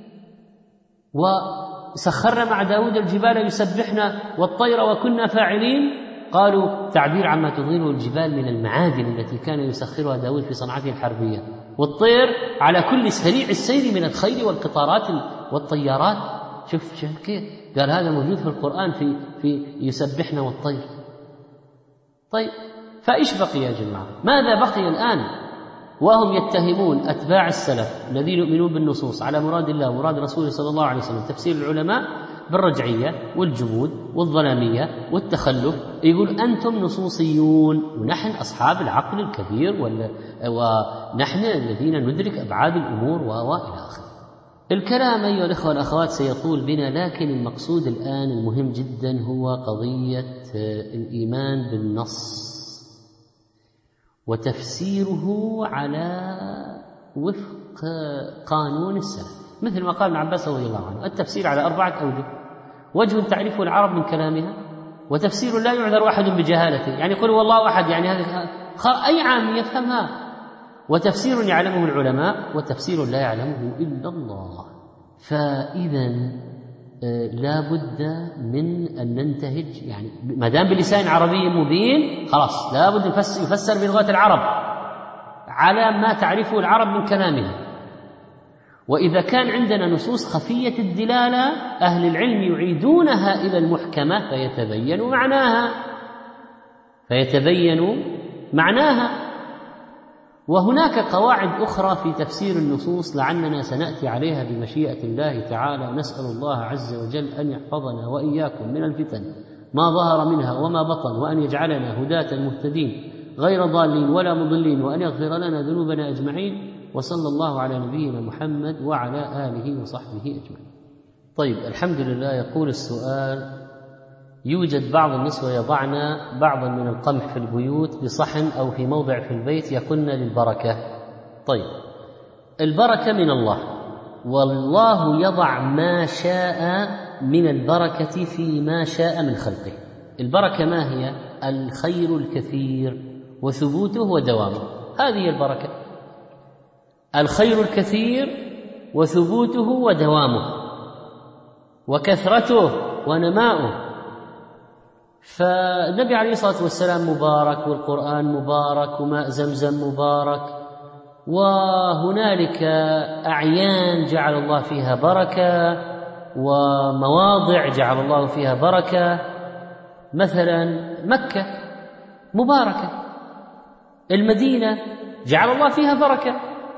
وسخرنا مع داود الجبال يسبحنا والطير وكنا فاعلين. قالوا تعبير عما تظهره الجبال من المعادن التي كان يسخرها داود في صنعته الحربية، والطير على كل سريع السير من الخيل والقطارات والطيارات. شوف كيف قال هذا موجود في القرآن في يسبحنا والطير. طيب فإيش بقي يا جماعة؟ ماذا بقي الآن وهم يتهمون أتباع السلف الذين يؤمنون بالنصوص على مراد الله ومراد رسوله صلى الله عليه وسلم تفسير العلماء بالرجعية والجمود والظلامية والتخلف؟ يقول أنتم نصوصيون ونحن أصحاب العقل الكبير ونحن الذين ندرك أبعاد الأمور وإلى آخره. الكلام أيها الأخوة والأخوات سيطول بنا، لكن المقصود الآن المهم جدا هو قضية الإيمان بالنص وتفسيره على وفق قانون السلف، مثل ما قال ابن عباس رضي الله عنه التفسير على 4 أوجه: وجه تعرفه العرب من كلامها، وتفسير لا يعذر أحد بجهالته، يعني يقول والله أحد، يعني هذه أي عام يفهمها، وتفسير يعلمه العلماء، وتفسير لا يعلمه إلا الله. فإذا لا بد من أن ننتهج، يعني ما دام بلسان عربي مبين خلاص لا بد يفسر بلغة العرب على ما تعرفه العرب من كلامها. وإذا كان عندنا نصوص خفية الدلالة أهل العلم يعيدونها إلى المحكمة فيتبين معناها. وهناك قواعد أخرى في تفسير النصوص لعلنا سنأتي عليها بمشيئة الله تعالى، ونسأل الله عز وجل أن يحفظنا وإياكم من الفتن ما ظهر منها وما بطن، وأن يجعلنا هداة مهتدين غير ضالين ولا مضلين، وأن يغفر لنا ذنوبنا أجمعين. وصلى الله على نبينا محمد وعلى آله وصحبه أجمعين. طيب الحمد لله. يقول السؤال: يوجد بعض النسوة يضعن بعضا من القمح في البيوت بصحن أو في موضع في البيت يكن للبركة. طيب البركة من الله، والله يضع ما شاء من البركة فيما شاء من خلقه. البركة ما هي؟ الخير الكثير وثبوته ودوامه، هذه البركة، الخير الكثير وثبوته ودوامه وكثرته ونماؤه. فالنبي عليه الصلاة والسلام مبارك، والقرآن مبارك، وماء زمزم مبارك، وهنالك أعيان جعل الله فيها بركة، ومواضع جعل الله فيها بركة. مثلا مكة مباركة، المدينة جعل الله فيها بركة،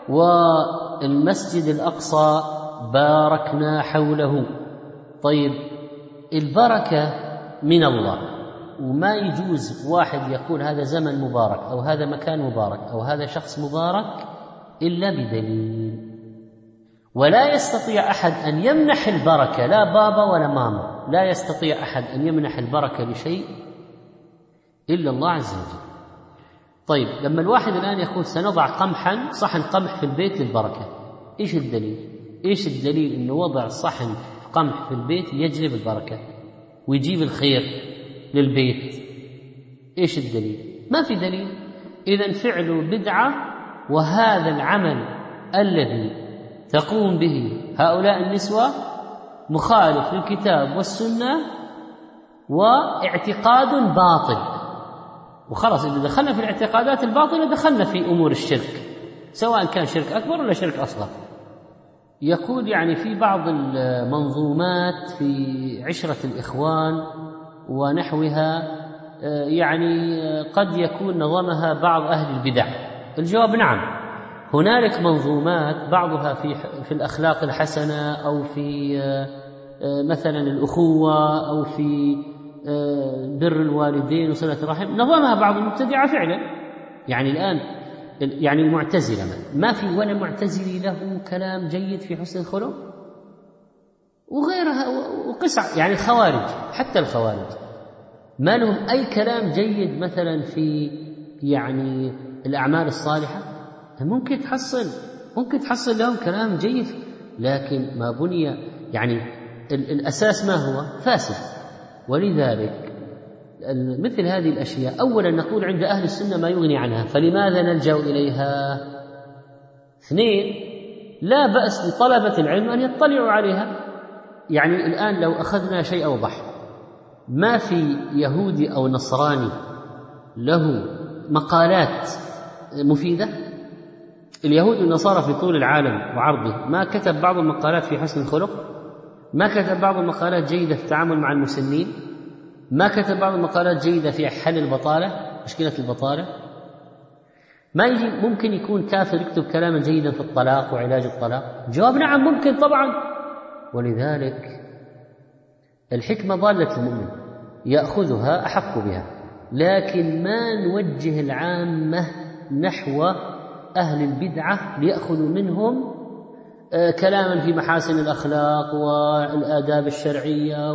والمسجد الأقصى باركنا حوله. طيب البركة من الله، وما يجوز واحد يقول هذا زمن مبارك أو هذا مكان مبارك أو هذا شخص مبارك إلا بدليل. ولا يستطيع أحد أن يمنح البركة، لا بابا ولا ماما، لا يستطيع أحد أن يمنح البركة لشيء إلا الله عز وجل. طيب لما الواحد الآن يقول سنضع قمحا، صحن قمح في البيت للبركة، إيش الدليل؟ إيش الدليل إنه وضع صحن قمح في البيت يجلب البركة ويجيب الخير للبيت؟ إيش الدليل؟ ما في دليل. إذن فعل بدعة، وهذا العمل الذي تقوم به هؤلاء النسوة مخالف للكتاب والسنة واعتقاد باطل. وخلاص إذا دخلنا في الاعتقادات الباطلة دخلنا في أمور الشرك، سواء كان شرك أكبر ولا شرك أصغر. يقول يعني في بعض المنظومات في عشرة الإخوان ونحوها يعني قد يكون نظمها بعض أهل البدع. الجواب نعم، هنالك منظومات بعضها في الأخلاق الحسنة أو في مثلا الأخوة أو في بر الوالدين وصلة الرحم، نظمها بعض المبتدعة فعلا. يعني الآن يعني المعتزلة ما في ولا معتزلي له كلام جيد في حسن الخلق وغيرها، وقسع يعني الخوارج، حتى الخوارج ما لهم أي كلام جيد مثلا في يعني الأعمال الصالحة. ممكن تحصل لهم كلام جيد، لكن ما بني يعني الأساس ما هو فاسد. ولذلك مثل هذه الأشياء أولا نقول عند أهل السنة ما يغني عنها، فلماذا نلجأ إليها؟ 2، لا بأس لطلبة العلم أن يطلعوا عليها. يعني الآن لو أخذنا شيء أوضح، ما في يهودي أو نصراني له مقالات مفيدة؟ اليهود والنصارى في طول العالم وعرضه ما كتب بعض المقالات في حسن الخلق؟ ما كتب بعض المقالات جيدة في التعامل مع المسنين؟ ما كتب بعض المقالات جيدة في حل البطالة، مشكلة البطالة؟ ما يجي ممكن يكون كافر يكتب كلاما جيدا في الطلاق وعلاج الطلاق؟ جواب نعم ممكن طبعا. ولذلك الحكمة ضالة المؤمن يأخذها أحق بها، لكن ما نوجه العامة نحو أهل البدعة ليأخذوا منهم كلاما في محاسن الأخلاق والآداب الشرعية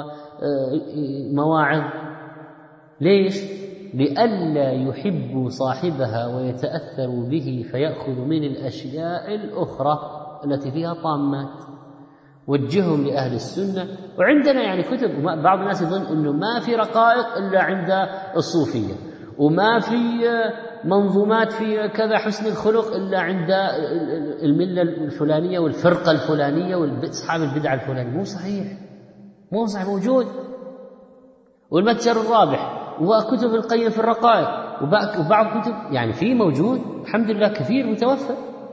ومواعظ. ليش؟ لئلا يحبوا صاحبها ويتأثروا به فيأخذ من الأشياء الأخرى التي فيها طامات. وجههم لأهل السنة. وعندنا يعني كتب، بعض الناس يظن أنه ما في رقائق إلا عند الصوفية، وما في منظومات في كذا حسن الخلق إلا عند الملة الفلانية والفرقة الفلانية وأصحاب البدعة الفلانية. مو صحيح موجود. والمتجر الرابح وكتب القيم في الرقائق وبعض كتب يعني في موجود الحمد لله كثير متوفر.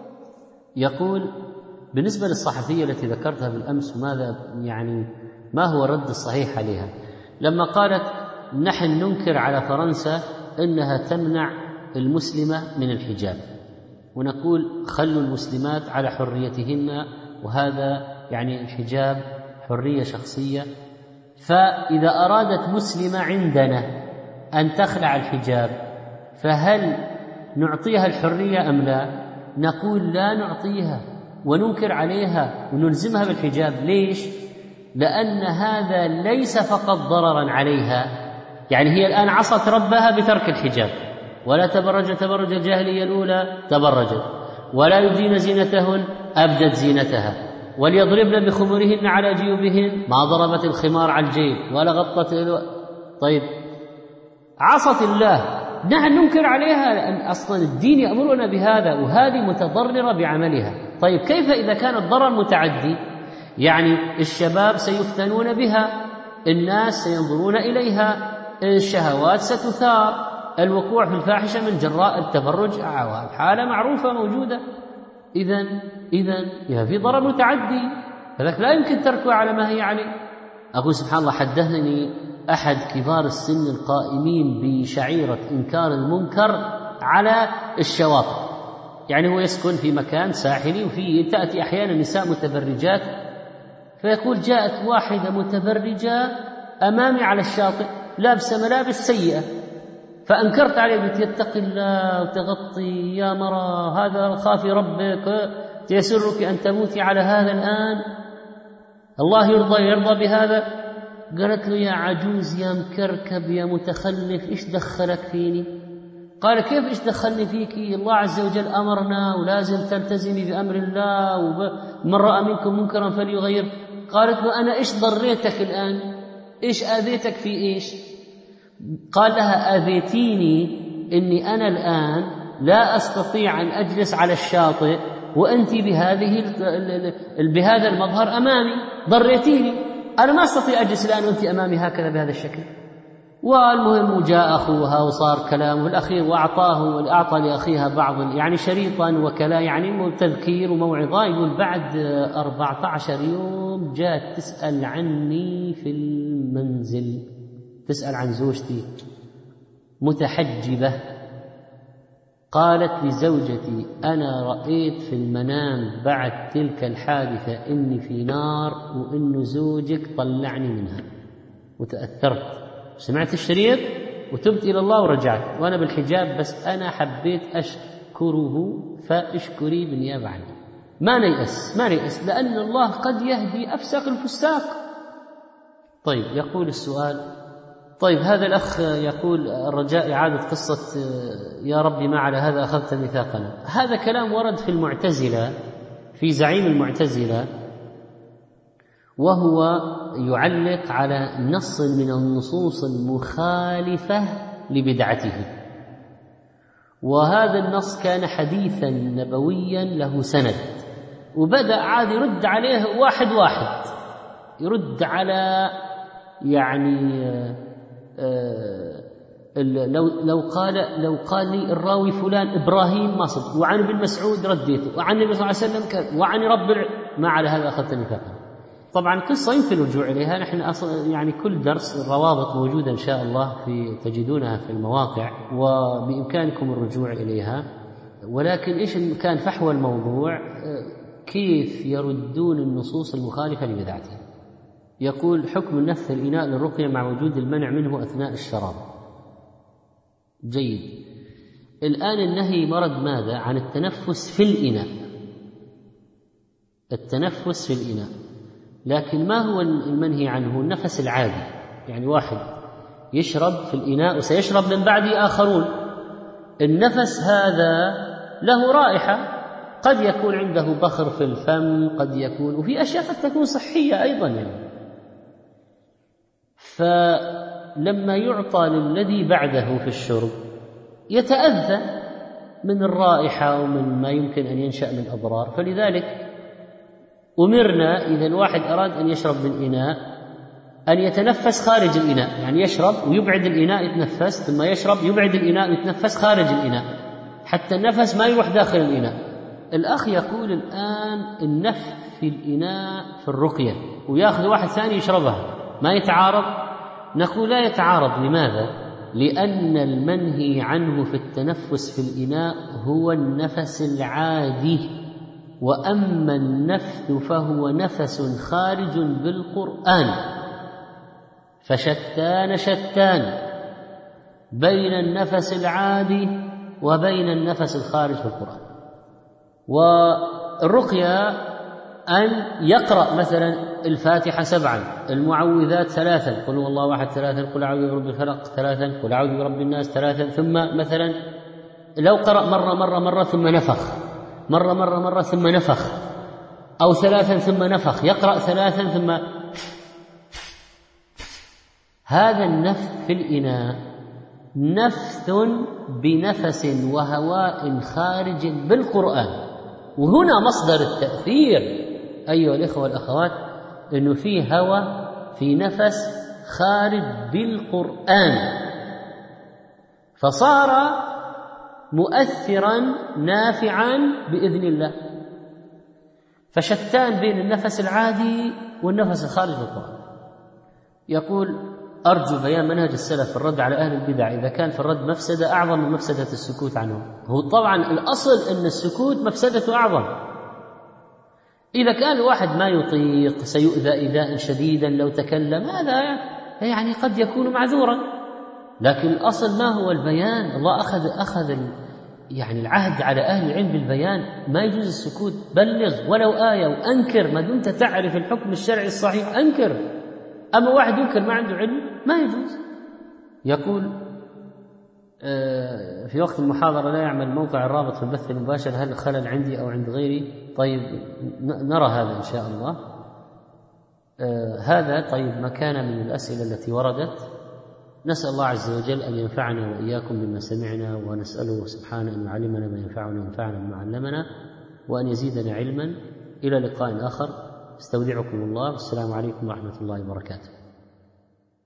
يقول بالنسبة للصحفية التي ذكرتها بالأمس، ماذا يعني ما هو الرد الصحيح عليها لما قالت نحن ننكر على فرنسا أنها تمنع المسلمة من الحجاب، ونقول خلوا المسلمات على حريتهن، وهذا يعني الحجاب حرية شخصية. فإذا أرادت مسلمة عندنا أن تخلع الحجاب فهل نعطيها الحرية أم لا؟ نقول لا نعطيها وننكر عليها ونلزمها بالحجاب. ليش؟ لأن هذا ليس فقط ضررا عليها، يعني هي الآن عصت ربها بترك الحجاب، ولا تبرج الجاهلية الأولى تبرجت، ولا يبدين زينتهن أبدت زينتها، وليضربن بخمرهن على جيوبهن، ما ضربت الخمار على الجيب ولا غطت. طيب عصت الله، نحن ننكر عليها لأن أصلا الدين يأمرنا بهذا، وهذه متضررة بعملها. طيب كيف إذا كان الضرر متعدي؟ يعني الشباب سيفتنون بها، الناس سينظرون إليها، الشهوات ستثار، الوقوع في الفاحشة من جراء التبرج حالة معروفة موجودة. إذن في ضرر متعدي، فذلك لا يمكن تركها على ما هي عليه. أقول سبحان الله، حدثني أحد كبار السن القائمين بشعيرة إنكار المنكر على الشواطئ، يعني هو يسكن في مكان ساحلي وفيه تأتي أحيانا نساء متبرجات، فيقول جاءت واحدة متبرجة أمامي على الشاطئ لابسة ملابس سيئة، فأنكرت عليه قلت يتقي الله وتغطي يا مرة، هذا خافي ربك، تيسرك أن تموتي على هذا الآن، الله يرضى بهذا. قالت له يا عجوز يا مكركب يا متخلف، إيش دخلك فيني؟ قال كيف إيش دخلني فيك؟ الله عز وجل أمرنا ولازم تلتزمي بأمر الله، ومن رأى منكم منكرا فليغير. قالت له أنا إيش ضريتك الآن؟ إيش آذيتك في إيش؟ قال لها آذيتيني إني أنا الآن لا أستطيع أن أجلس على الشاطئ وأنت بهذا المظهر أمامي، ضريتيني، أنا ما أستطيع أجلس الآن وأنت أمامي هكذا بهذا الشكل. والمهم جاء أخوها وصار كلام، والأخير وأعطى لأخيها بعض يعني شريطا وكلا يعني تذكير وموعظة. يقول بعد 14 يوم جاءت تسأل عني في المنزل، تسأل عن زوجتي متحجبة. قالت لزوجتي أنا رأيت في المنام بعد تلك الحادثة إني في نار وإن زوجك طلعني منها، وتأثرت، سمعت الشريط وتبت إلى الله ورجعت وأنا بالحجاب، بس أنا حبيت أشكره فاشكري بالنيابة عني. ما نيأس لأن الله قد يهدي أفسق الفساق. طيب يقول السؤال، طيب هذا الأخ يقول الرجاء إعادة قصة يا ربي ما على هذا أخذت ميثاقنا. هذا كلام ورد في المعتزلة، في زعيم المعتزلة، وهو يعلق على نص من النصوص المخالفة لبدعته، وهذا النص كان حديثا نبويا له سند، وبدأ عاد يرد عليه واحد يرد على يعني لو قال لي الراوي فلان إبراهيم ما صدق، وعن ابن مسعود رديته، وعن النبي صلى الله عليه وسلم كذا، وعن ما على هذا أخذت ميثاقا. طبعا قصة يمكن الرجوع إليها، نحن يعني كل درس الروابط موجودة إن شاء الله تجدونها في المواقع وبإمكانكم الرجوع إليها. ولكن إيش كان فحوى الموضوع؟ كيف يردون النصوص المخالفة لبدعته. يقول حكم نفث الإناء للرقية مع وجود المنع منه أثناء الشراب. جيد. الآن النهي مرد ماذا؟ عن التنفس في الإناء، التنفس في الإناء. لكن ما هو المنهي عنه؟ النفس العادي، يعني واحد يشرب في الإناء وسيشرب من بعده آخرون، النفس هذا له رائحة، قد يكون عنده بخر في الفم، قد يكون، وفي أشياء قد تكون صحية أيضا يعني. فلما يعطى للذي بعده في الشرب يتأذى من الرائحة ومن ما يمكن أن ينشأ من أضرار. فلذلك أمرنا إذا الواحد أراد أن يشرب من إناء أن يتنفس خارج الإناء، يعني يشرب ويبعد الإناء يتنفس، ثم يشرب يبعد الإناء ويتنفس خارج الإناء حتى النفس ما يروح داخل الإناء. الأخ يقول الآن النفث في الإناء في الرقية ويأخذ واحد ثاني يشربها، ما يتعارض؟ نقول لا يتعارض. لماذا؟ لأن المنهي عنه في التنفس في الإناء هو النفس العادي، وأما النفث فهو نفس خارج بالقرآن، فشتان بين النفس العادي وبين النفس الخارج في القرآن. والرقية أن يقرأ مثلا الفاتحة 7، المعوذات 3، قل هو الله أحد 3، قل أعوذ برب الفلق 3، قل أعوذ برب الناس 3، ثم مثلا لو قرأ مرة ثم نفخ، مرة ثم نفخ، أو 3 ثم نفخ، يقرأ 3 ثم، هذا النفث في الإناء نفث بنفس وهواء خارج بالقرآن. وهنا مصدر التأثير أيها الإخوة والأخوات، أنه فيه هواء في نفس خارج بالقرآن، فصار مؤثرا نافعا بإذن الله. فشتان بين النفس العادي والنفس الخارج بالقرآن. يقول أرجو بيان منهج السلف في الرد على أهل البدع إذا كان في الرد مفسدة أعظم من مفسدة السكوت عنهم. هو طبعا الأصل أن السكوت مفسدته أعظم. إذا كان الواحد ما يطيق سيؤذى إيذاء شديدا لو تكلم، هذا يعني قد يكون معذورا، لكن الأصل ما هو البيان. الله أخذ يعني العهد على أهل العلم بالبيان، ما يجوز السكوت، بلغ ولو آية وأنكر ما دمت تعرف الحكم الشرعي الصحيح، أنكر. أما واحد ينكر ما عنده علم ما يجوز. يقول في وقت المحاضرة لا يعمل موقع الرابط في البث المباشر، هل خلل عندي أو عند غيري؟ طيب نرى هذا إن شاء الله. هذا طيب مكان من الأسئلة التي وردت. نسأل الله عز وجل أن ينفعنا وإياكم بما سمعنا، ونسأله سبحانه أن يعلمنا ما ينفعنا وينفعنا بما علمنا، وأن يزيدنا علما. إلى لقاء آخر، استودعكم الله، والسلام عليكم ورحمة الله وبركاته.